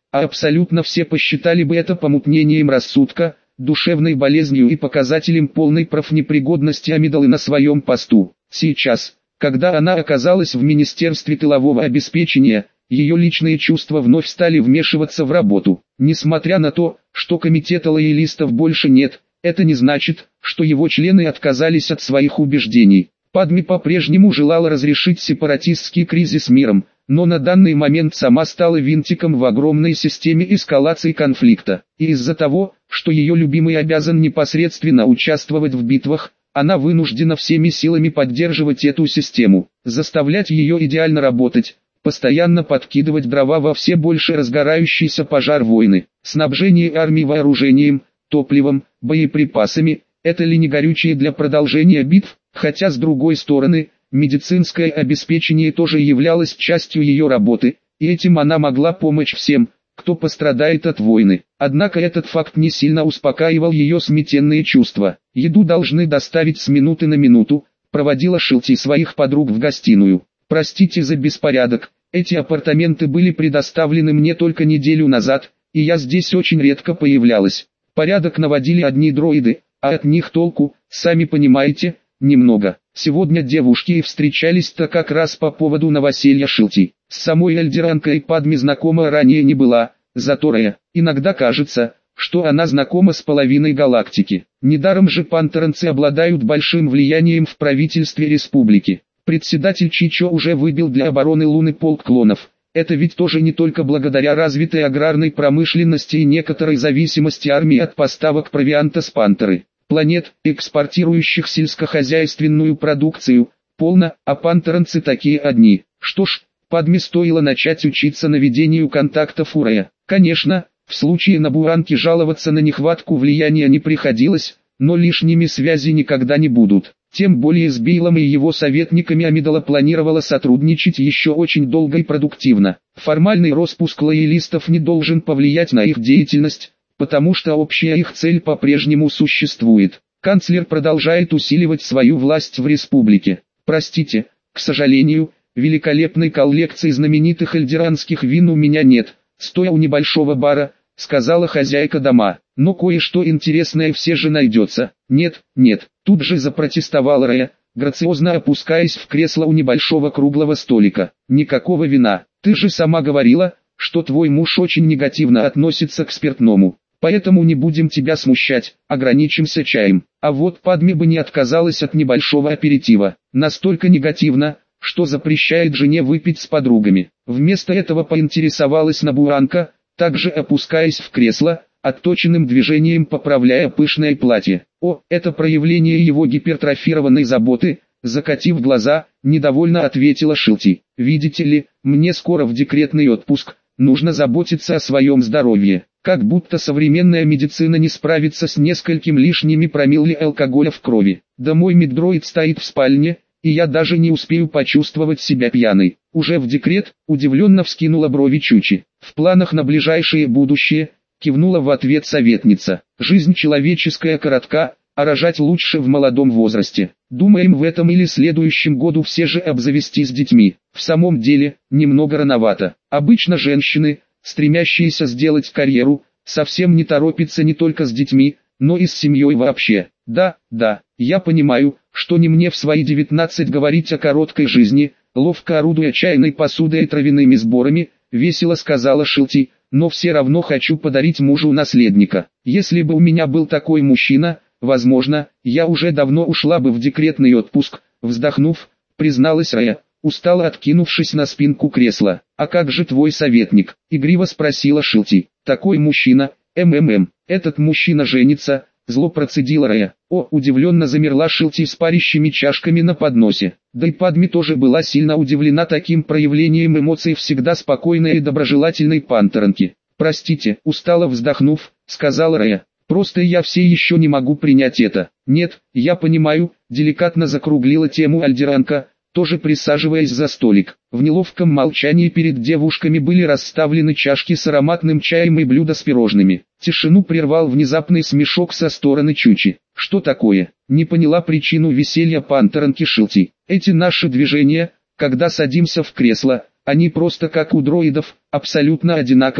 а абсолютно все посчитали бы это помутнением рассудка, душевной болезнью и показателем полной профнепригодности Амидалы на своем посту. Сейчас, когда она оказалась в Министерстве тылового обеспечения, ее личные чувства вновь стали вмешиваться в работу. Несмотря на то, что комитета лоялистов больше нет, это не значит, что его члены отказались от своих убеждений. Падми по-прежнему желала разрешить сепаратистский кризис миром, но на данный момент сама стала винтиком в огромной системе эскалации конфликта. И из-за того, что ее любимый обязан непосредственно участвовать в битвах, она вынуждена всеми силами поддерживать эту систему, заставлять ее идеально работать, постоянно подкидывать дрова во все больше разгорающийся пожар войны. Снабжение армии вооружением, топливом, боеприпасами – это ли не горючее для продолжения битв? Хотя с другой стороны, медицинское обеспечение тоже являлось частью ее работы, и этим она могла помочь всем, кто пострадает от войны. Однако этот факт не сильно успокаивал ее смятенные чувства. Еду должны доставить с минуты на минуту, проводила Шилти своих подруг в гостиную. Простите за беспорядок, эти апартаменты были предоставлены мне только неделю назад, и я здесь очень редко появлялась. Порядок наводили одни дроиды, а от них толку, сами понимаете, немного. Сегодня девушки и встречались-то как раз по поводу новоселья Шилти. С самой Эльдеранкой Падми знакома ранее не была, зато Рея, иногда кажется, что она знакома с половиной галактики. Недаром же пантеранцы обладают большим влиянием в правительстве республики. Председатель Чичо уже выбил для обороны Луны полк клонов. Это ведь тоже не только благодаря развитой аграрной промышленности и некоторой зависимости армии от поставок провианта с Пантеры. Планет, экспортирующих сельскохозяйственную продукцию, полно, а пантеранцы такие одни. Что ж, Падме стоило начать учиться наведению контактов у Рея. Конечно, в случае на Буранке жаловаться на нехватку влияния не приходилось, но лишними связи никогда не будут. Тем более с Бейлом и его советниками Амидала планировала сотрудничать еще очень долго и продуктивно. Формальный распуск лоялистов не должен повлиять на их деятельность, потому что общая их цель по-прежнему существует. Канцлер продолжает усиливать свою власть в республике. Простите, к сожалению, великолепной коллекции знаменитых эльдеранских вин у меня нет, стоя у небольшого бара, сказала хозяйка дома. Но кое-что интересное все же найдется. Нет, нет, тут же запротестовала Рея, грациозно опускаясь в кресло у небольшого круглого столика. Никакого вина. Ты же сама говорила, что твой муж очень негативно относится к спиртному. Поэтому не будем тебя смущать, ограничимся чаем. А вот Падме бы не отказалась от небольшого аперитива. Настолько негативно, что запрещает жене выпить с подругами. Вместо этого поинтересовалась Набуранка, также опускаясь в кресло, отточенным движением поправляя пышное платье. О, это проявление его гипертрофированной заботы, закатив глаза, недовольно ответила Шилти. Видите ли, мне скоро в декретный отпуск, нужно заботиться о своем здоровье. Как будто современная медицина не справится с несколькими лишними промилле алкоголя в крови. Да мой меддроид стоит в спальне, и я даже не успею почувствовать себя пьяной. Уже в декрет, удивленно вскинула брови Чучи. В планах на ближайшее будущее, кивнула в ответ советница. Жизнь человеческая коротка, а рожать лучше в молодом возрасте. Думаем в этом или следующем году все же обзавестись детьми. В самом деле, немного рановато. Обычно женщины, стремящиеся сделать карьеру, совсем не торопятся не только с детьми, но и с семьей вообще. Да, да, я понимаю, что не мне в свои девятнадцать говорить о короткой жизни, ловко орудуя чайной посудой и травяными сборами, весело сказала Шилти, но все равно хочу подарить мужу наследника. Если бы у меня был такой мужчина, возможно, я уже давно ушла бы в декретный отпуск, вздохнув, призналась Рея, устало откинувшись на спинку кресла. А как же твой советник? Игриво спросила Шилти. Такой мужчина, ммм, этот мужчина женится, зло процедила Рея. О, удивленно замерла Шилти с парящими чашками на подносе. Да и Падми тоже была сильно удивлена таким проявлением эмоций всегда спокойной и доброжелательной пантеранки. Простите, устало вздохнув, сказала Рея. Просто я все еще не могу принять это. Нет, я понимаю, деликатно закруглила тему Альдеранка, тоже присаживаясь за столик. В неловком молчании перед девушками были расставлены чашки с ароматным чаем и блюда с пирожными. Тишину прервал внезапный смешок со стороны Чучи. Что такое? Не поняла причину веселья пантеранки Шилти. Эти наши движения, когда садимся в кресло, они просто как у дроидов, абсолютно одинаковые,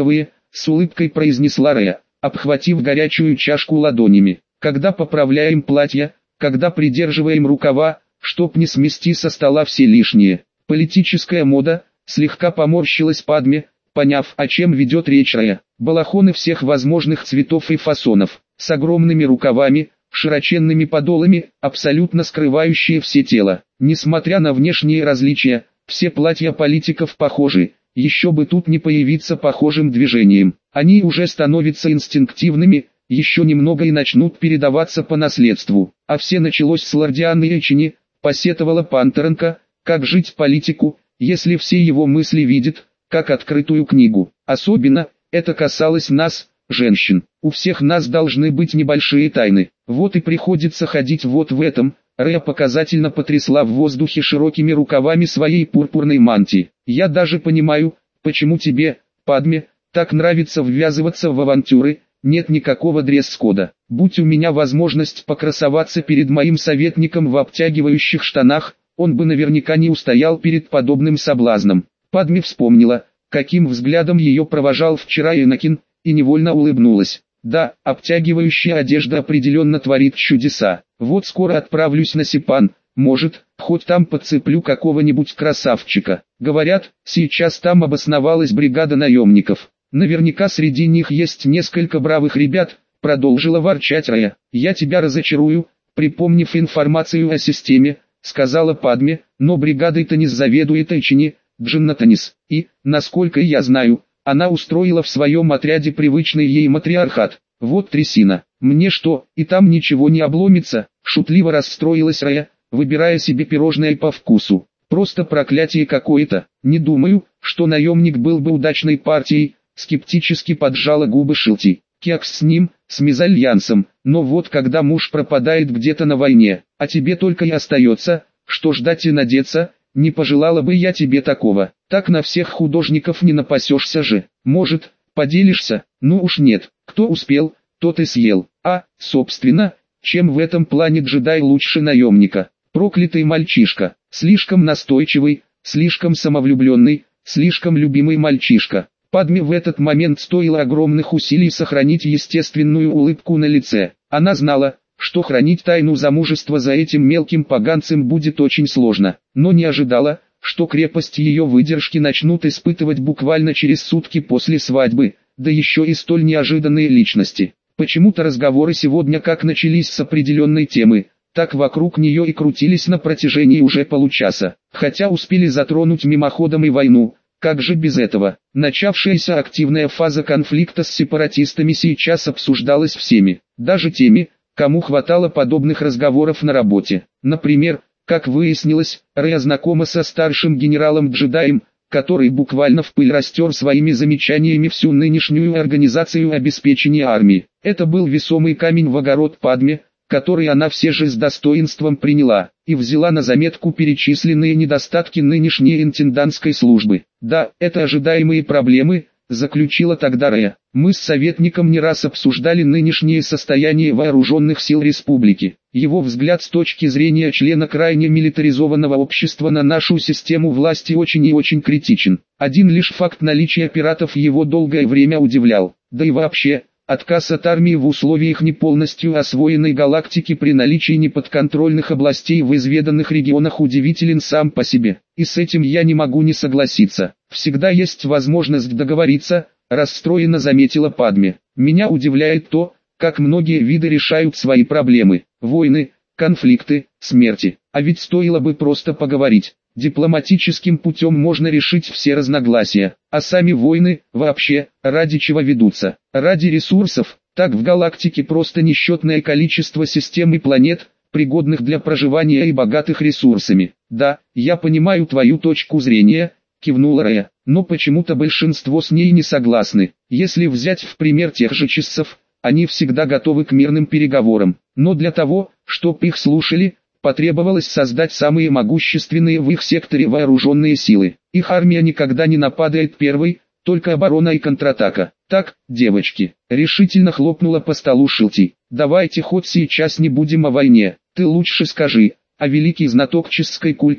с улыбкой произнесла Рея, обхватив горячую чашку ладонями. Когда поправляем платье, когда придерживаем рукава, чтоб не смести со стола все лишнее. Политическая мода, слегка поморщилась Падме, поняв, о чем ведет речь Рея. Балахоны всех возможных цветов и фасонов, с огромными рукавами, широченными подолами, абсолютно скрывающие все тело. Несмотря на внешние различия, все платья политиков похожи, еще бы тут не появиться похожим движением. Они уже становятся инстинктивными, еще немного и начнут передаваться по наследству. А все началось с Лордианы Эчини, посетовала Пантеренко, как жить политику, если все его мысли видят, как открытую книгу. Особенно, это касалось нас, женщин. У всех нас должны быть небольшие тайны. Вот и приходится ходить вот в этом. Рея показательно потрясла в воздухе широкими рукавами своей пурпурной мантии. Я даже понимаю, почему тебе, Падме, так нравится ввязываться в авантюры. Нет никакого дресс-кода. Будь у меня возможность покрасоваться перед моим советником в обтягивающих штанах, он бы наверняка не устоял перед подобным соблазном. Падме вспомнила, каким взглядом ее провожал вчера Энакин, и невольно улыбнулась. Да, обтягивающая одежда определенно творит чудеса. Вот скоро отправлюсь на Сипан, может, хоть там подцеплю какого-нибудь красавчика. Говорят, сейчас там обосновалась бригада наемников. Наверняка среди них есть несколько бравых ребят, продолжила ворчать Рея. Я тебя разочарую, припомнив информацию о системе, сказала Падме, но бригадой-то не заведует Эчини, Джиннатанис. И, насколько я знаю, она устроила в своем отряде привычный ей матриархат. Вот трясина. Мне что, и там ничего не обломится? Шутливо расстроилась Рея, выбирая себе пирожное по вкусу. Просто проклятие какое-то. Не думаю, что наемник был бы удачной партией. Скептически поджала губы Шилти. Кекс с ним, с мезальянсом, но вот когда муж пропадает где-то на войне, а тебе только и остается, что ждать и надеяться, не пожелала бы я тебе такого. Так на всех художников не напасешься же. Может, поделишься? Ну уж нет, кто успел, тот и съел. А, собственно, чем в этом плане джедай лучше наемника? Проклятый мальчишка, слишком настойчивый, слишком самовлюбленный, слишком любимый мальчишка. Падме в этот момент стоило огромных усилий сохранить естественную улыбку на лице. Она знала, что хранить тайну замужества за этим мелким поганцем будет очень сложно, но не ожидала, что крепость ее выдержки начнут испытывать буквально через сутки после свадьбы, да еще и столь неожиданные личности. Почему-то разговоры сегодня как начались с определенной темы, так вокруг нее и крутились на протяжении уже получаса, хотя успели затронуть мимоходом и войну. Как же без этого? Начавшаяся активная фаза конфликта с сепаратистами сейчас обсуждалась всеми, даже теми, кому хватало подобных разговоров на работе. Например, как выяснилось, Рея знакома со старшим генералом-джедаем, который буквально в пыль растер своими замечаниями всю нынешнюю организацию обеспечения армии. Это был весомый камень в огород Падме, который она все же с достоинством приняла, и взяла на заметку перечисленные недостатки нынешней интендантской службы. Да, это ожидаемые проблемы, заключила тогда Рея. Мы с советником не раз обсуждали нынешнее состояние вооруженных сил республики. Его взгляд с точки зрения члена крайне милитаризованного общества на нашу систему власти очень и очень критичен. Один лишь факт наличия пиратов его долгое время удивлял. Да и вообще, отказ от армии в условиях не полностью освоенной галактики при наличии неподконтрольных областей в изведанных регионах удивителен сам по себе. И с этим я не могу не согласиться. Всегда есть возможность договориться, расстроенно заметила Падме. Меня удивляет то, как многие виды решают свои проблемы. Войны, конфликты, смерти. А ведь стоило бы просто поговорить. Дипломатическим путем можно решить все разногласия, а сами войны, вообще, ради чего ведутся? Ради ресурсов. Так в галактике просто несчетное количество систем и планет, пригодных для проживания и богатых ресурсами. Да, я понимаю твою точку зрения, кивнула Рея, но почему-то большинство с ней не согласны. Если взять в пример тех же чиссов, они всегда готовы к мирным переговорам, но для того, чтобы их слушали, потребовалось создать самые могущественные в их секторе вооруженные силы. Их армия никогда не нападает первой, только оборона и контратака. Так, девочки, решительно хлопнула по столу Шилти. Давайте хоть сейчас не будем о войне. Ты лучше скажи, а великий знаток чисской культуры,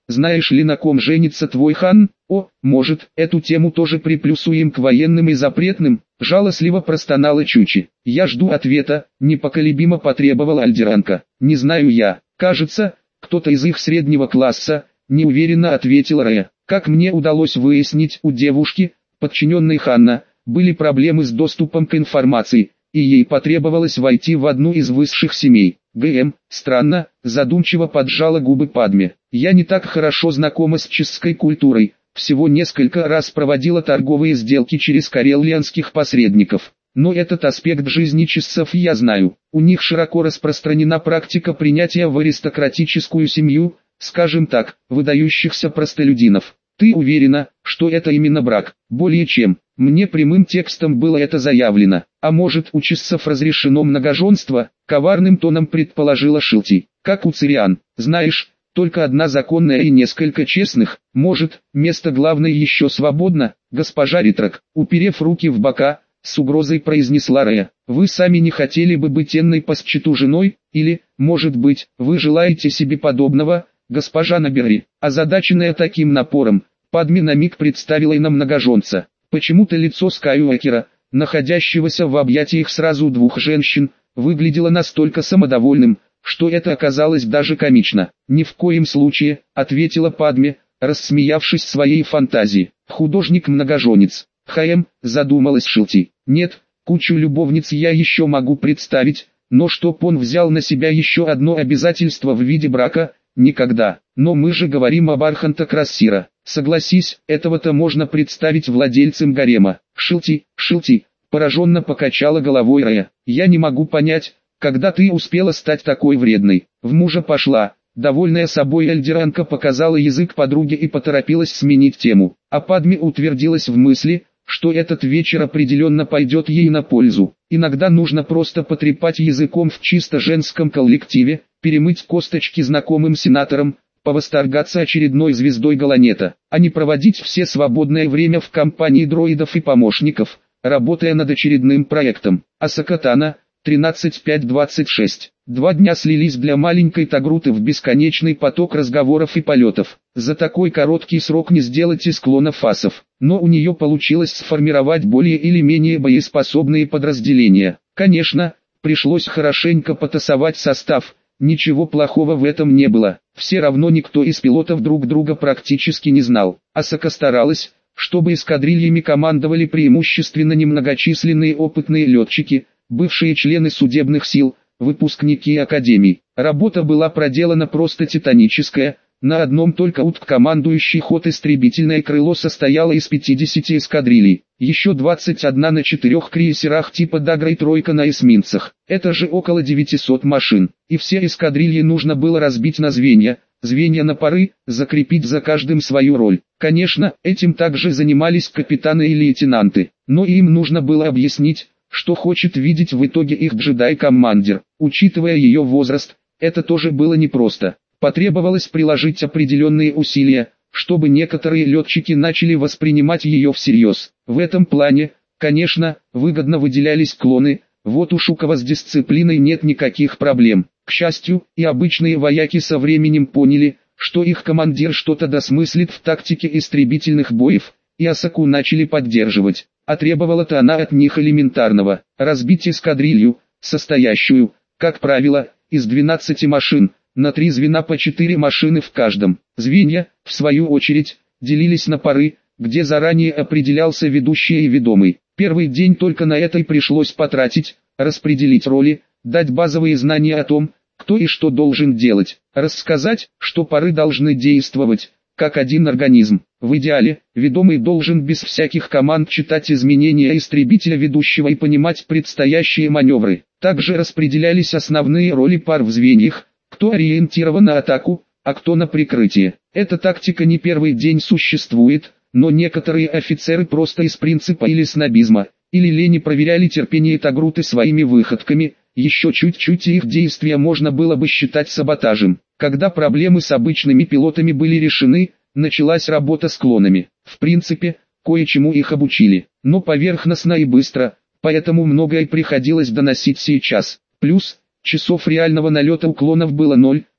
знаешь ли, на ком женится твой хан? О, может, эту тему тоже приплюсуем к военным и запретным? Жалостливо простонала Чучи. Я жду ответа, непоколебимо потребовал Альдеранка. Не знаю я, кажется, кто-то из их среднего класса, неуверенно ответил Рэя. Как мне удалось выяснить, у девушки, подчиненной Ханна, были проблемы с доступом к информации, и ей потребовалось войти в одну из высших семей. ГМ, странно, задумчиво поджала губы Падме. Я не так хорошо знакома с чешской культурой, всего несколько раз проводила торговые сделки через карелианских посредников. Но этот аспект жизни чессов я знаю. У них широко распространена практика принятия в аристократическую семью, скажем так, выдающихся простолюдинов. Ты уверена, что это именно брак? Более чем. Мне прямым текстом было это заявлено. А может, у чессов разрешено многоженство? Коварным тоном предположила Шилти. Как у цириан. Знаешь, только одна законная и несколько честных. Может, место главное еще свободно? Госпожа Ритрак, уперев руки в бока, с угрозой произнесла Рэя. Вы сами не хотели бы быть энной по счету женой? Или, может быть, вы желаете себе подобного? Госпожа Наберри, озадаченная таким напором, Падме на миг представила и на многоженца. Почему-то лицо Скайуокера, находящегося в объятиях сразу двух женщин, выглядело настолько самодовольным, что это оказалось даже комично. «Ни в коем случае», — ответила Падме, рассмеявшись своей фантазии. «Художник-многоженец». «Хаэм», — задумалась Шилти. «Нет, кучу любовниц я еще могу представить, но чтоб он взял на себя еще одно обязательство в виде брака — никогда. Но мы же говорим об Арханта Крассира. Согласись, этого-то можно представить владельцем гарема». Шилти, Шилти, пораженно покачала головой Рэя. «Я не могу понять, когда ты успела стать такой вредной. В мужа пошла». Довольная собой Альдеранка показала язык подруге и поторопилась сменить тему. А Падме утвердилась в мысли, что этот вечер определенно пойдет ей на пользу. Иногда нужно просто потрепать языком в чисто женском коллективе, перемыть косточки знакомым сенаторам, повосторгаться очередной звездой Галанета, а не проводить все свободное время в компании дроидов и помощников, работая над очередным проектом. Асакатана, тринадцать пять двадцать шесть. Два дня слились для маленькой Тагруты в бесконечный поток разговоров и полетов. За такой короткий срок не сделать из клонов асов, но у нее получилось сформировать более или менее боеспособные подразделения. Конечно, пришлось хорошенько потасовать состав, ничего плохого в этом не было. Все равно никто из пилотов друг друга практически не знал. Асака старалась, чтобы эскадрильями командовали преимущественно немногочисленные опытные летчики, бывшие члены судебных сил, выпускники академий. Работа была проделана просто титаническая. На одном только УТК-командующий ход истребительное крыло состояло из пятидесяти эскадрилей, еще двадцать одна на четырех крейсерах типа Дагра и тройка на эсминцах. Это же около девятисот машин. И все эскадрильи нужно было разбить на звенья, звенья на пары, закрепить за каждым свою роль. Конечно, этим также занимались капитаны и лейтенанты, но им нужно было объяснить, что хочет видеть в итоге их джедай-командир. Учитывая ее возраст, это тоже было непросто. Потребовалось приложить определенные усилия, чтобы некоторые летчики начали воспринимать ее всерьез. В этом плане, конечно, выгодно выделялись клоны, вот у Шукова с дисциплиной нет никаких проблем. К счастью, и обычные вояки со временем поняли, что их командир что-то досмыслит в тактике истребительных боев, и Асаку начали поддерживать. А требовала-то она от них элементарного – разбить эскадрилью, состоящую, как правило, из двенадцати машин, на три звена по четыре машины в каждом. Звенья, в свою очередь, делились на пары, где заранее определялся ведущий и ведомый. Первый день только на это и пришлось потратить, распределить роли, дать базовые знания о том, кто и что должен делать, рассказать, что пары должны действовать, как один организм. В идеале, ведомый должен без всяких команд читать изменения истребителя ведущего и понимать предстоящие маневры. Также распределялись основные роли пар в звеньях, кто ориентирован на атаку, а кто на прикрытие. Эта тактика не первый день существует, но некоторые офицеры просто из принципа или снобизма, или лени проверяли терпение Тагруты своими выходками, еще чуть-чуть и их действия можно было бы считать саботажем. Когда проблемы с обычными пилотами были решены, началась работа с клонами. В принципе, кое-чему их обучили, но поверхностно и быстро, поэтому многое приходилось доносить сейчас. Плюс, часов реального налета у клонов было ноль,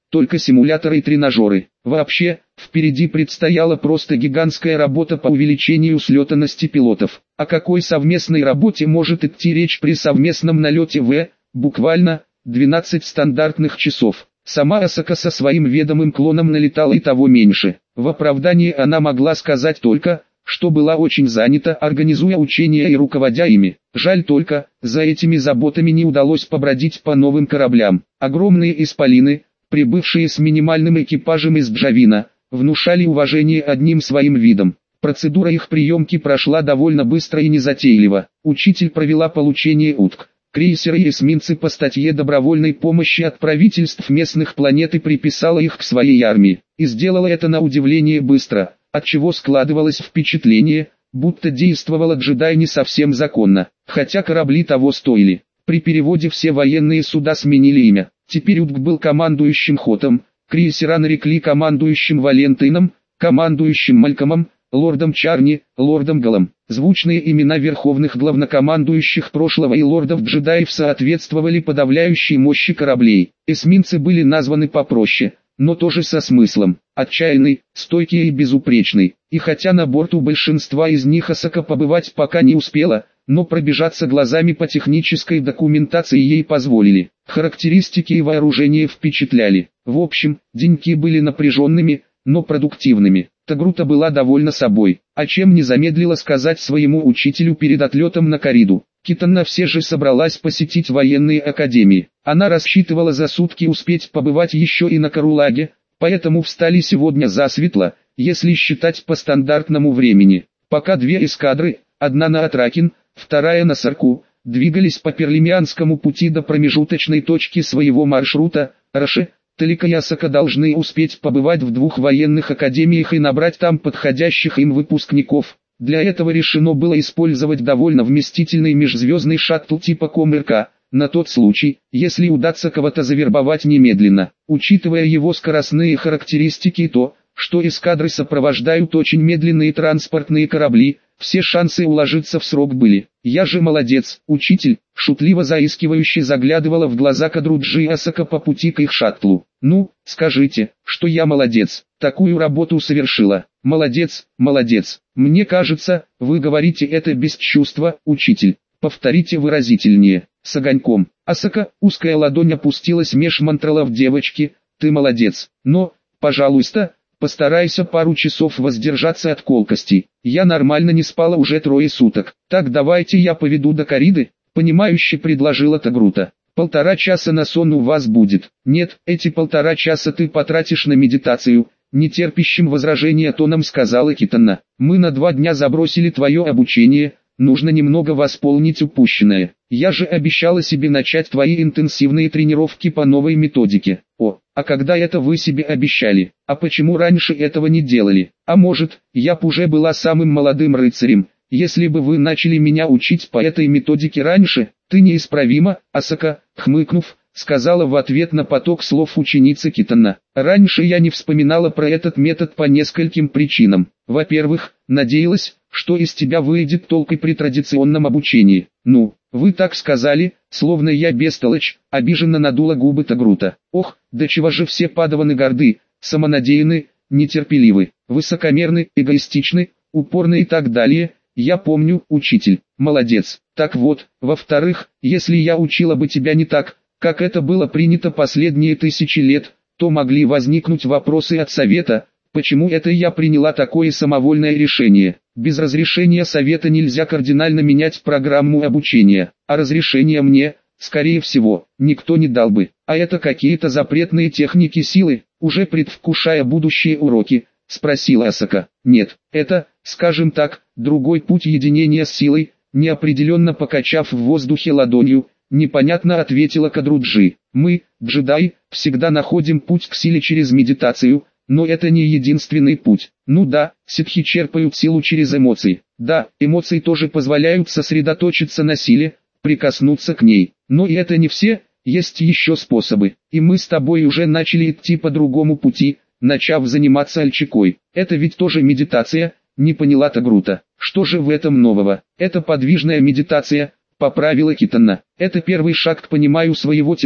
только симуляторы и тренажеры. Вообще, впереди предстояла просто гигантская работа по увеличению слетанности пилотов. О какой совместной работе может идти речь при совместном налете в, буквально, двенадцать стандартных часов? Сама Асака со своим ведомым клоном налетала и того меньше. В оправдании она могла сказать только, что была очень занята, организуя учения и руководя ими. Жаль только, за этими заботами не удалось побродить по новым кораблям. Огромные исполины, прибывшие с минимальным экипажем из Джавина, внушали уважение одним своим видом. Процедура их приемки прошла довольно быстро и незатейливо. Учитель провела получение утк, крейсеры и эсминцы по статье добровольной помощи от правительств местных планет и приписала их к своей армии. И сделала это на удивление быстро, отчего складывалось впечатление, будто действовала джедай не совсем законно, хотя корабли того стоили. При переводе все военные суда сменили имя. Теперь Утк был командующим Хотом, крейсера нарекли командующим Валентином, командующим Малькомом, лордом Чарни, лордом Галом. Звучные имена верховных главнокомандующих прошлого и лордов-джедаев соответствовали подавляющей мощи кораблей. Эсминцы были названы попроще, но тоже со смыслом. Отчаянный, стойкий и безупречный. И хотя на борту большинства из них Асака побывать пока не успела, но пробежаться глазами по технической документации ей позволили. Характеристики и вооружение впечатляли. В общем, деньки были напряженными, но продуктивными. Тагрута была довольна собой, о чем не замедлила сказать своему учителю перед отлетом на Кариду. Китана все же собралась посетить военные академии. Она рассчитывала за сутки успеть побывать еще и на Карулаге, поэтому встали сегодня засветло, если считать по стандартному времени. Пока две эскадры, одна на Атракин, вторая на Сарку, двигались по Перлимианскому пути до промежуточной точки своего маршрута, Раши, Талика и Асака должны успеть побывать в двух военных академиях и набрать там подходящих им выпускников. Для этого решено было использовать довольно вместительный межзвездный шаттл типа КомРК, на тот случай, если удастся кого-то завербовать немедленно. Учитывая его скоростные характеристики и то, что эскадры сопровождают очень медленные транспортные корабли, все шансы уложиться в срок были. «Я же молодец, учитель», шутливо заискивающе заглядывала в глаза Кадруджи и Асака по пути к их шаттлу. «Ну, скажите, что я молодец, такую работу совершила». «Молодец, молодец. Мне кажется, вы говорите это без чувства, учитель. Повторите выразительнее». С огоньком. Асака, узкая ладонь опустилась меж мантралов девочки. «Ты молодец. Но, пожалуйста, постарайся пару часов воздержаться от колкостей. Я нормально не спала уже трое суток. Так давайте я поведу до Кариды», понимающе предложила Тагрута. «Полтора часа на сон у вас будет». «Нет, эти полтора часа ты потратишь на медитацию», нетерпящим возражения тоном сказала Китана. «Мы на два дня забросили твое обучение, нужно немного восполнить упущенное. Я же обещала себе начать твои интенсивные тренировки по новой методике». «О, а когда это вы себе обещали? А почему раньше этого не делали? А может, я б уже была самым молодым рыцарем, если бы вы начали меня учить по этой методике раньше?» «Ты неисправима, Асака», хмыкнув, сказала в ответ на поток слов ученицы Китана. «Раньше я не вспоминала про этот метод по нескольким причинам. Во-первых, надеялась, что из тебя выйдет толк и при традиционном обучении». «Ну, вы так сказали, словно я бестолочь», обиженно надула губы Тагрута. «Ох, да чего же все падаваны горды, самонадеянны, нетерпеливы, высокомерны, эгоистичны, упорны и так далее. Я помню, учитель, молодец. Так вот, во-вторых, если я учила бы тебя не так, как это было принято последние тысячи лет, то могли возникнуть вопросы от совета, почему это я приняла такое самовольное решение. Без разрешения совета нельзя кардинально менять программу обучения, а разрешение мне, скорее всего, никто не дал бы. А это какие-то запретные техники силы, уже предвкушая будущие уроки, спросила Асака. «Нет, это, скажем так, другой путь единения с силой», неопределенно покачав в воздухе ладонью, непонятно ответила Кадруджи. «Мы, джедаи, всегда находим путь к силе через медитацию, но это не единственный путь. Ну да, ситхи черпают силу через эмоции. Да, эмоции тоже позволяют сосредоточиться на силе, прикоснуться к ней. Но и это не все, есть еще способы. И мы с тобой уже начали идти по другому пути, начав заниматься альчикой. Это ведь тоже медитация», не поняла Тагрута. «Что же в этом нового? Это подвижная медитация», поправила Китана. «Это первый шаг к пониманию своего тела,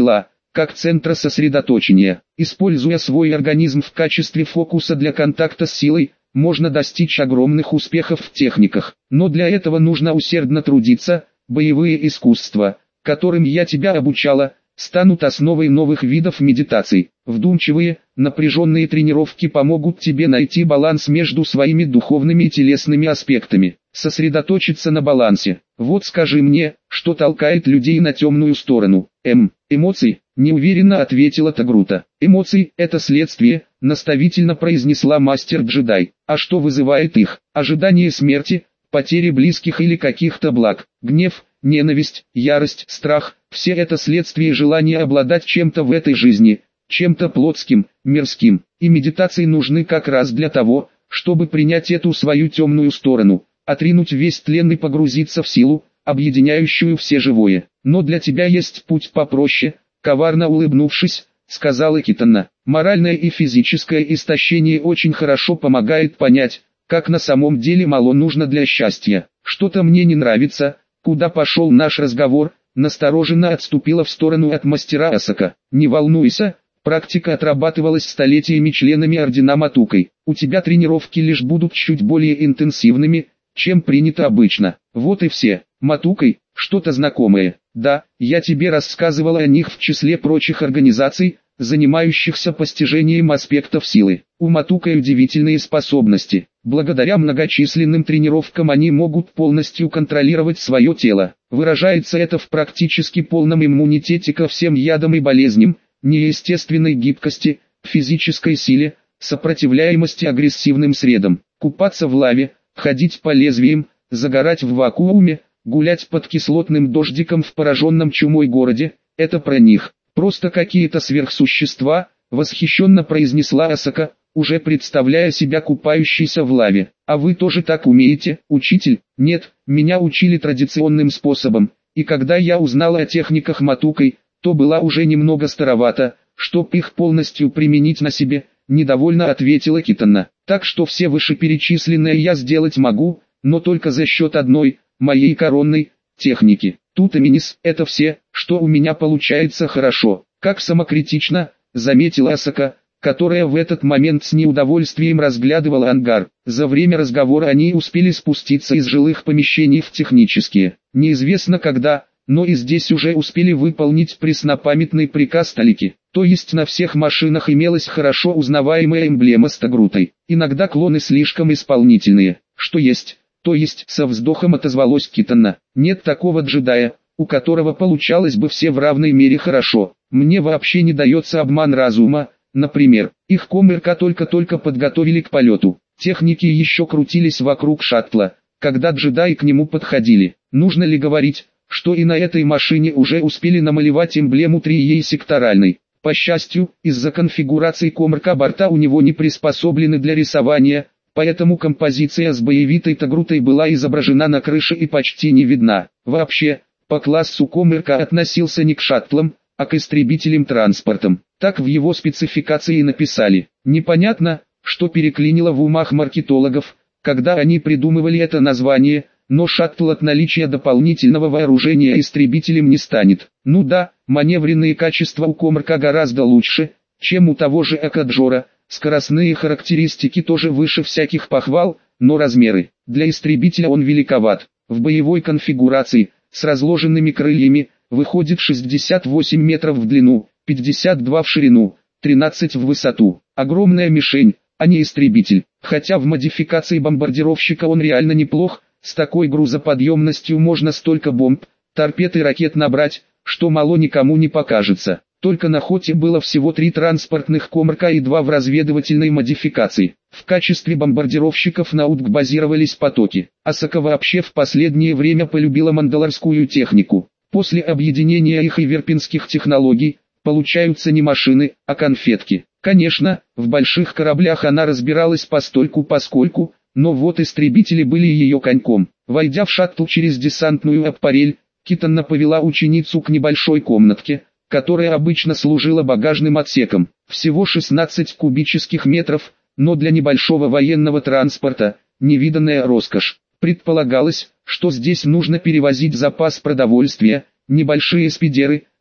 как центра сосредоточения. Используя свой организм в качестве фокуса для контакта с силой, можно достичь огромных успехов в техниках. Но для этого нужно усердно трудиться. Боевые искусства, которым я тебя обучала, станут основой новых видов медитаций. Вдумчивые, напряженные тренировки помогут тебе найти баланс между своими духовными и телесными аспектами. Сосредоточиться на балансе. Вот скажи мне, что толкает людей на темную сторону. М. Эмоции, неуверенно ответила Тагрута. Эмоции – это следствие, наставительно произнесла мастер-джедай. А что вызывает их? Ожидание смерти, потери близких или каких-то благ, гнев, ненависть, ярость, страх – все это следствие желания обладать чем-то в этой жизни, чем-то плотским, мирским. И медитации нужны как раз для того, чтобы принять эту свою темную сторону, отринуть весь тлен и погрузиться в силу, объединяющую все живое. Но для тебя есть путь попроще, коварно улыбнувшись, сказала Китана. Моральное и физическое истощение очень хорошо помогает понять, как на самом деле мало нужно для счастья. Что-то мне не нравится, куда пошел наш разговор, настороженно отступила в сторону от мастера Асака. Не волнуйся, практика отрабатывалась столетиями членами ордена Матукой. У тебя тренировки лишь будут чуть более интенсивными, чем принято обычно. Вот и все. Матукой, что-то знакомое. Да, я тебе рассказывала о них в числе прочих организаций, занимающихся постижением аспектов силы. У Матукой удивительные способности. Благодаря многочисленным тренировкам они могут полностью контролировать свое тело. Выражается это в практически полном иммунитете ко всем ядам и болезням, неестественной гибкости, физической силе, сопротивляемости агрессивным средам. Купаться в лаве, ходить по лезвиям, загорать в вакууме, гулять под кислотным дождиком в пораженном чумой городе – это про них. Просто какие-то сверхсущества, восхищенно произнесла Асака, уже представляя себя купающейся в лаве. А вы тоже так умеете, учитель? Нет, меня учили традиционным способом, и когда я узнала о техниках Матукой, то была уже немного старовата, чтоб их полностью применить на себе, недовольно ответила Китана. Так что все вышеперечисленное я сделать могу, но только за счет одной, моей коронной, техники. Тутаминис – это все, что у меня получается хорошо. Как самокритично, заметила Асака, которая в этот момент с неудовольствием разглядывала ангар. За время разговора они успели спуститься из жилых помещений в технические. Неизвестно когда, но и здесь уже успели выполнить преснопамятный приказ Талики. То есть на всех машинах имелась хорошо узнаваемая эмблема с Тагрутой. Иногда клоны слишком исполнительные. Что есть, то есть, со вздохом отозвалась Китана. Нет такого джедая, у которого получалось бы все в равной мере хорошо. Мне вообще не дается обман разума. Например, их коммерка только-только подготовили к полету. Техники еще крутились вокруг шаттла, когда джедаи к нему подходили. Нужно ли говорить, что и на этой машине уже успели намалевать эмблему три ей секторальной. По счастью, из-за конфигурации коммерка борта у него не приспособлены для рисования, поэтому композиция с боевитой Тагрутой была изображена на крыше и почти не видна. Вообще, по классу коммерка относился не к шаттлам, а к истребителям транспортам. Так в его спецификации написали. Непонятно, что переклинило в умах маркетологов, когда они придумывали это название, но шаттл от наличия дополнительного вооружения истребителем не станет. Ну да, маневренные качества у коммерка гораздо лучше, чем у того же Экаджора, скоростные характеристики тоже выше всяких похвал, но размеры. Для истребителя он великоват. В боевой конфигурации, с разложенными крыльями, выходит шестьдесят восемь метров в длину, пятьдесят два в ширину, тринадцать в высоту. Огромная мишень, а не истребитель. Хотя в модификации бомбардировщика он реально неплох, с такой грузоподъемностью можно столько бомб, торпед и ракет набрать, что мало никому не покажется. Только на Хоте было всего три транспортных коммерка и два в разведывательной модификации. В качестве бомбардировщиков на УТГ базировались потоки. Асака вообще в последнее время полюбила мандалорскую технику. После объединения их и верпинских технологий, получаются не машины, а конфетки. Конечно, в больших кораблях она разбиралась постольку-поскольку, но вот истребители были ее коньком. Войдя в шаттл через десантную аппарель, Китана повела ученицу к небольшой комнатке, которая обычно служила багажным отсеком. Всего шестнадцать кубических метров, но для небольшого военного транспорта – невиданная роскошь. Предполагалось, что здесь нужно перевозить запас продовольствия, небольшие спидеры,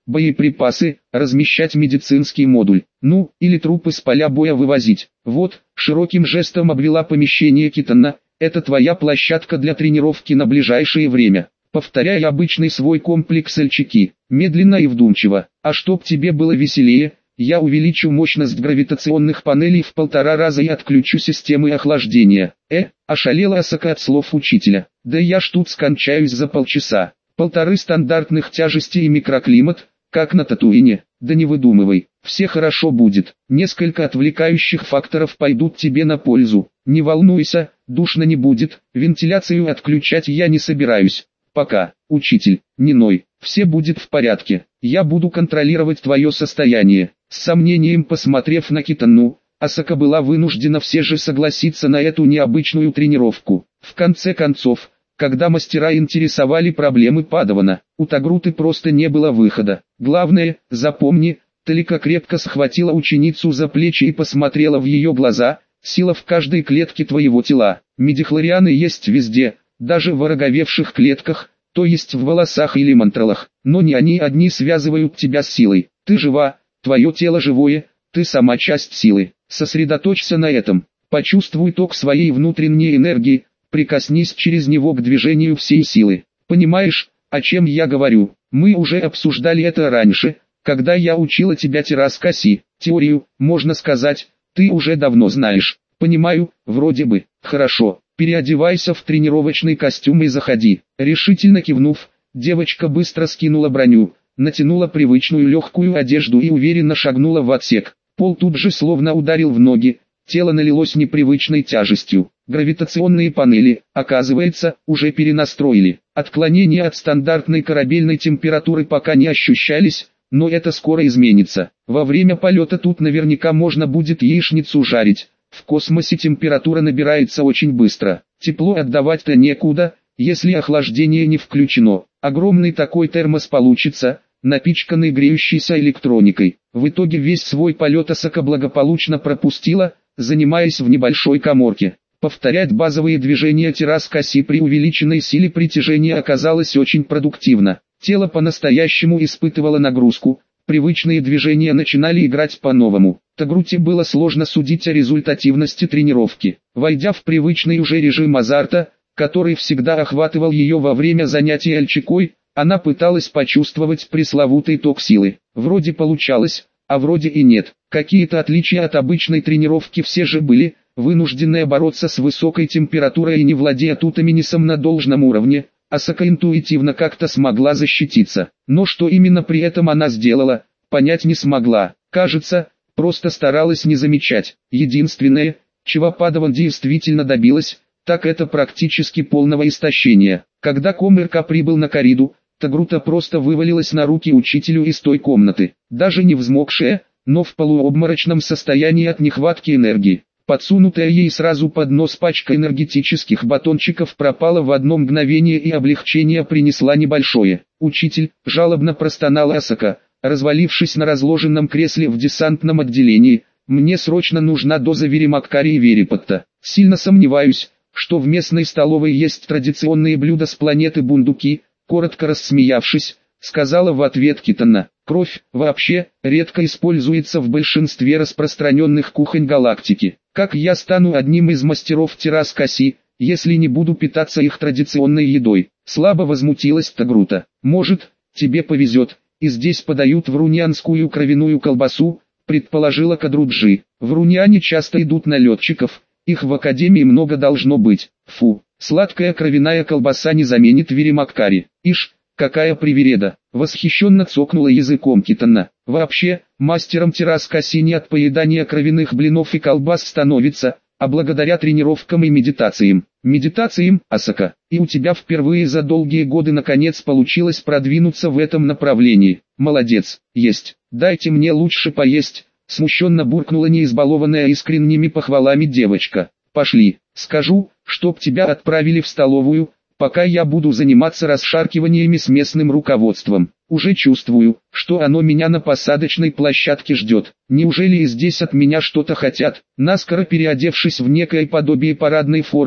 боеприпасы, размещать медицинский модуль, ну, или трупы с поля боя вывозить. Вот, широким жестом обвела помещение Китана, это твоя площадка для тренировки на ближайшее время. Повторяй обычный свой комплекс эльчики, медленно и вдумчиво. А чтоб тебе было веселее, я увеличу мощность гравитационных панелей в полтора раза и отключу системы охлаждения. Э, ошалела Асака от слов учителя. Да я ж тут скончаюсь за полчаса. Полторы стандартных тяжести и микроклимат, как на Татуине. Да не выдумывай, все хорошо будет. Несколько отвлекающих факторов пойдут тебе на пользу. Не волнуйся, душно не будет, вентиляцию отключать я не собираюсь. Пока, учитель, не ной, все будет в порядке. Я буду контролировать твое состояние. С сомнением посмотрев на Китану, Асака была вынуждена все же согласиться на эту необычную тренировку. В конце концов, когда мастера интересовали проблемы Падавана, у Тагруты просто не было выхода. Главное, запомни, Талика крепко схватила ученицу за плечи и посмотрела в ее глаза, сила в каждой клетке твоего тела. Медихлорианы есть везде, даже в ороговевших клетках, то есть в волосах или мантралах, но не они одни связывают тебя с силой. Ты жива, твое тело живое, ты сама часть силы. Сосредоточься на этом, почувствуй ток своей внутренней энергии, прикоснись через него к движению всей силы. Понимаешь, о чем я говорю? Мы уже обсуждали это раньше, когда я учила тебя Тераскаси. Теорию, можно сказать, ты уже давно знаешь. Понимаю, вроде бы. Хорошо, переодевайся в тренировочный костюм и заходи. Решительно кивнув, девочка быстро скинула броню, натянула привычную легкую одежду и уверенно шагнула в отсек. Пол тут же словно ударил в ноги, тело налилось непривычной тяжестью. Гравитационные панели, оказывается, уже перенастроили. Отклонения от стандартной корабельной температуры пока не ощущались, но это скоро изменится. Во время полета тут наверняка можно будет яичницу жарить. В космосе температура набирается очень быстро. Тепло отдавать-то некуда, если охлаждение не включено. Огромный такой термос получится, напичканный греющейся электроникой. В итоге весь свой полет Асака благополучно пропустила, занимаясь в небольшой каморке. Повторять базовые движения Тераскаси при увеличенной силе притяжения оказалось очень продуктивно. Тело по-настоящему испытывало нагрузку, привычные движения начинали играть по-новому. Тагруте было сложно судить о результативности тренировки. Войдя в привычный уже режим азарта, который всегда охватывал ее во время занятий эльчикой, она пыталась почувствовать пресловутый ток силы. Вроде получалось, а вроде и нет. Какие-то отличия от обычной тренировки все же были. Вынужденная бороться с высокой температурой и не владея тутаминисом на должном уровне, Асака интуитивно как-то смогла защититься. Но что именно при этом она сделала, понять не смогла. Кажется, просто старалась не замечать. Единственное, чего Падаван действительно добилась, так это практически полного истощения. Когда Комырка прибыл на кориду, Тагрута просто вывалилась на руки учителю из той комнаты. Даже не взмокшая, но в полуобморочном состоянии от нехватки энергии. Подсунутая ей сразу под нос пачка энергетических батончиков пропала в одно мгновение и облегчение принесла небольшое. «Учитель», — жалобно простонала Асака, развалившись на разложенном кресле в десантном отделении, «мне срочно нужна доза веримаккари и верипотта. Сильно сомневаюсь, что в местной столовой есть традиционные блюда с планеты Бундуки», коротко рассмеявшись, сказала в ответ Китана. «Кровь, вообще, редко используется в большинстве распространенных кухонь галактики. Как я стану одним из мастеров Тераскаси, если не буду питаться их традиционной едой?» Слабо возмутилась Тагрута. «Может, тебе повезет, и здесь подают вруньянскую кровяную колбасу», предположила Кадруджи. «Вруньяне часто идут на летчиков, их в академии много должно быть. Фу, сладкая кровяная колбаса не заменит веримаккари. Ишь, какая привереда!» Восхищенно цокнула языком Китана. «Вообще, мастером Тераскаси не от поедания кровяных блинов и колбас становится, а благодаря тренировкам и медитациям». «Медитациям, Асака, и у тебя впервые за долгие годы наконец получилось продвинуться в этом направлении. Молодец, есть. Дайте мне лучше поесть», смущенно буркнула неизбалованная искренними похвалами девочка. «Пошли, скажу, чтоб тебя отправили в столовую, пока я буду заниматься расшаркиваниями с местным руководством. Уже чувствую, что оно меня на посадочной площадке ждет. Неужели и здесь от меня что-то хотят?» Наскоро переодевшись в некое подобие парадной формы,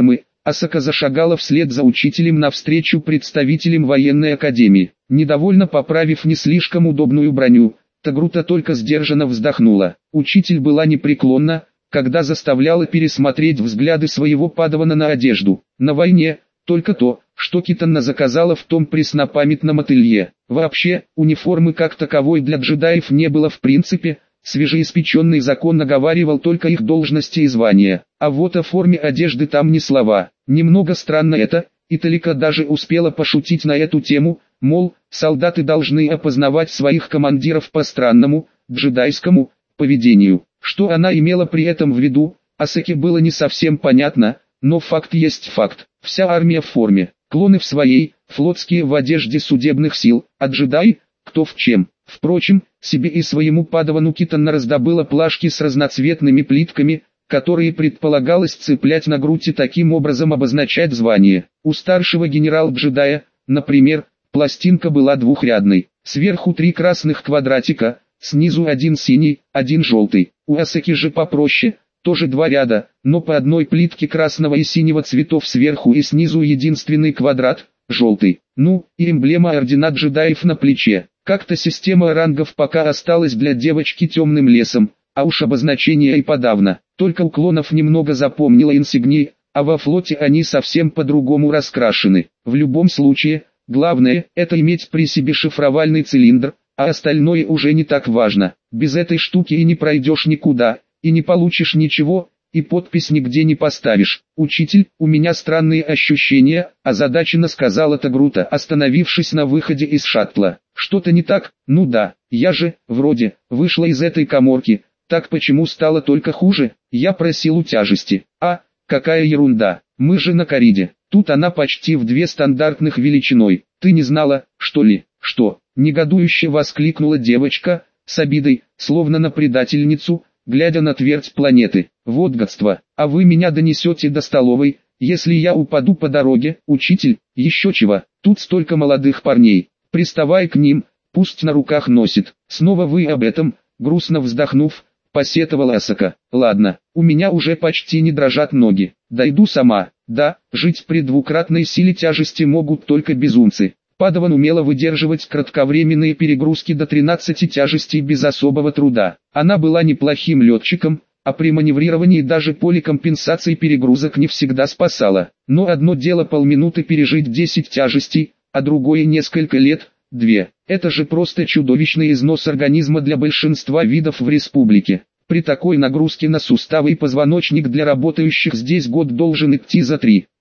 Асака зашагала вслед за учителем навстречу представителям военной академии. Недовольно поправив не слишком удобную броню, Тагрута только сдержанно вздохнула. Учитель была непреклонна, когда заставляла пересмотреть взгляды своего падавана на одежду. На войне только то, что Китана заказала в том преснопамятном ателье. Вообще, униформы как таковой для джедаев не было в принципе. Свежеиспеченный закон наговаривал только их должности и звания, а вот о форме одежды там ни слова. Немного странно это, и Талика даже успела пошутить на эту тему, мол, солдаты должны опознавать своих командиров по странному, джедайскому, поведению. Что она имела при этом в виду, Асаке было не совсем понятно, но факт есть факт. Вся армия в форме, клоны в своей, флотские в одежде судебных сил, а джедаи, кто в чем. Впрочем, себе и своему падавану Китана раздобыла плашки с разноцветными плитками, которые предполагалось цеплять на грудь и таким образом обозначать звание. У старшего генерал-джедая, например, пластинка была двухрядной, сверху три красных квадратика, снизу один синий, один желтый. У Асаки же попроще, тоже два ряда, но по одной плитке красного и синего цветов сверху и снизу единственный квадрат, желтый. Ну, и эмблема ордена джедаев на плече. Как-то система рангов пока осталась для девочки темным лесом, а уж обозначения и подавно. Только у клонов немного запомнила инсигнии, а во флоте они совсем по-другому раскрашены. В любом случае, главное – это иметь при себе шифровальный цилиндр, а остальное уже не так важно. Без этой штуки и не пройдешь никуда, и не получишь ничего, и подпись нигде не поставишь. «Учитель, у меня странные ощущения», – озадаченно сказала Тагрута, остановившись на выходе из шаттла. «Что-то не так? Ну да, я же, вроде, вышла из этой каморки, так почему стало только хуже? Я просил у тяжести. А, какая ерунда, мы же на Кариде». Тут она почти в две стандартных величиной. «Ты не знала, что ли?» «Что?» – негодующе воскликнула девочка, с обидой, словно на предательницу, глядя на твердь планеты. «Вот гадство, а вы меня донесете до столовой, если я упаду по дороге, учитель, еще чего, тут столько молодых парней, приставай к ним, пусть на руках носит». «Снова вы об этом?» – грустно вздохнув, посетовала Асака. «Ладно, у меня уже почти не дрожат ноги, дойду сама». Да, жить при двукратной силе тяжести могут только безумцы. Падаван умела выдерживать кратковременные перегрузки до тринадцати тяжестей без особого труда. Она была неплохим летчиком, а при маневрировании даже поликомпенсации перегрузок не всегда спасала. Но одно дело полминуты пережить десять тяжестей, а другое несколько лет, две. Это же просто чудовищный износ организма для большинства видов в республике. При такой нагрузке на суставы и позвоночник для работающих здесь год должен идти за три.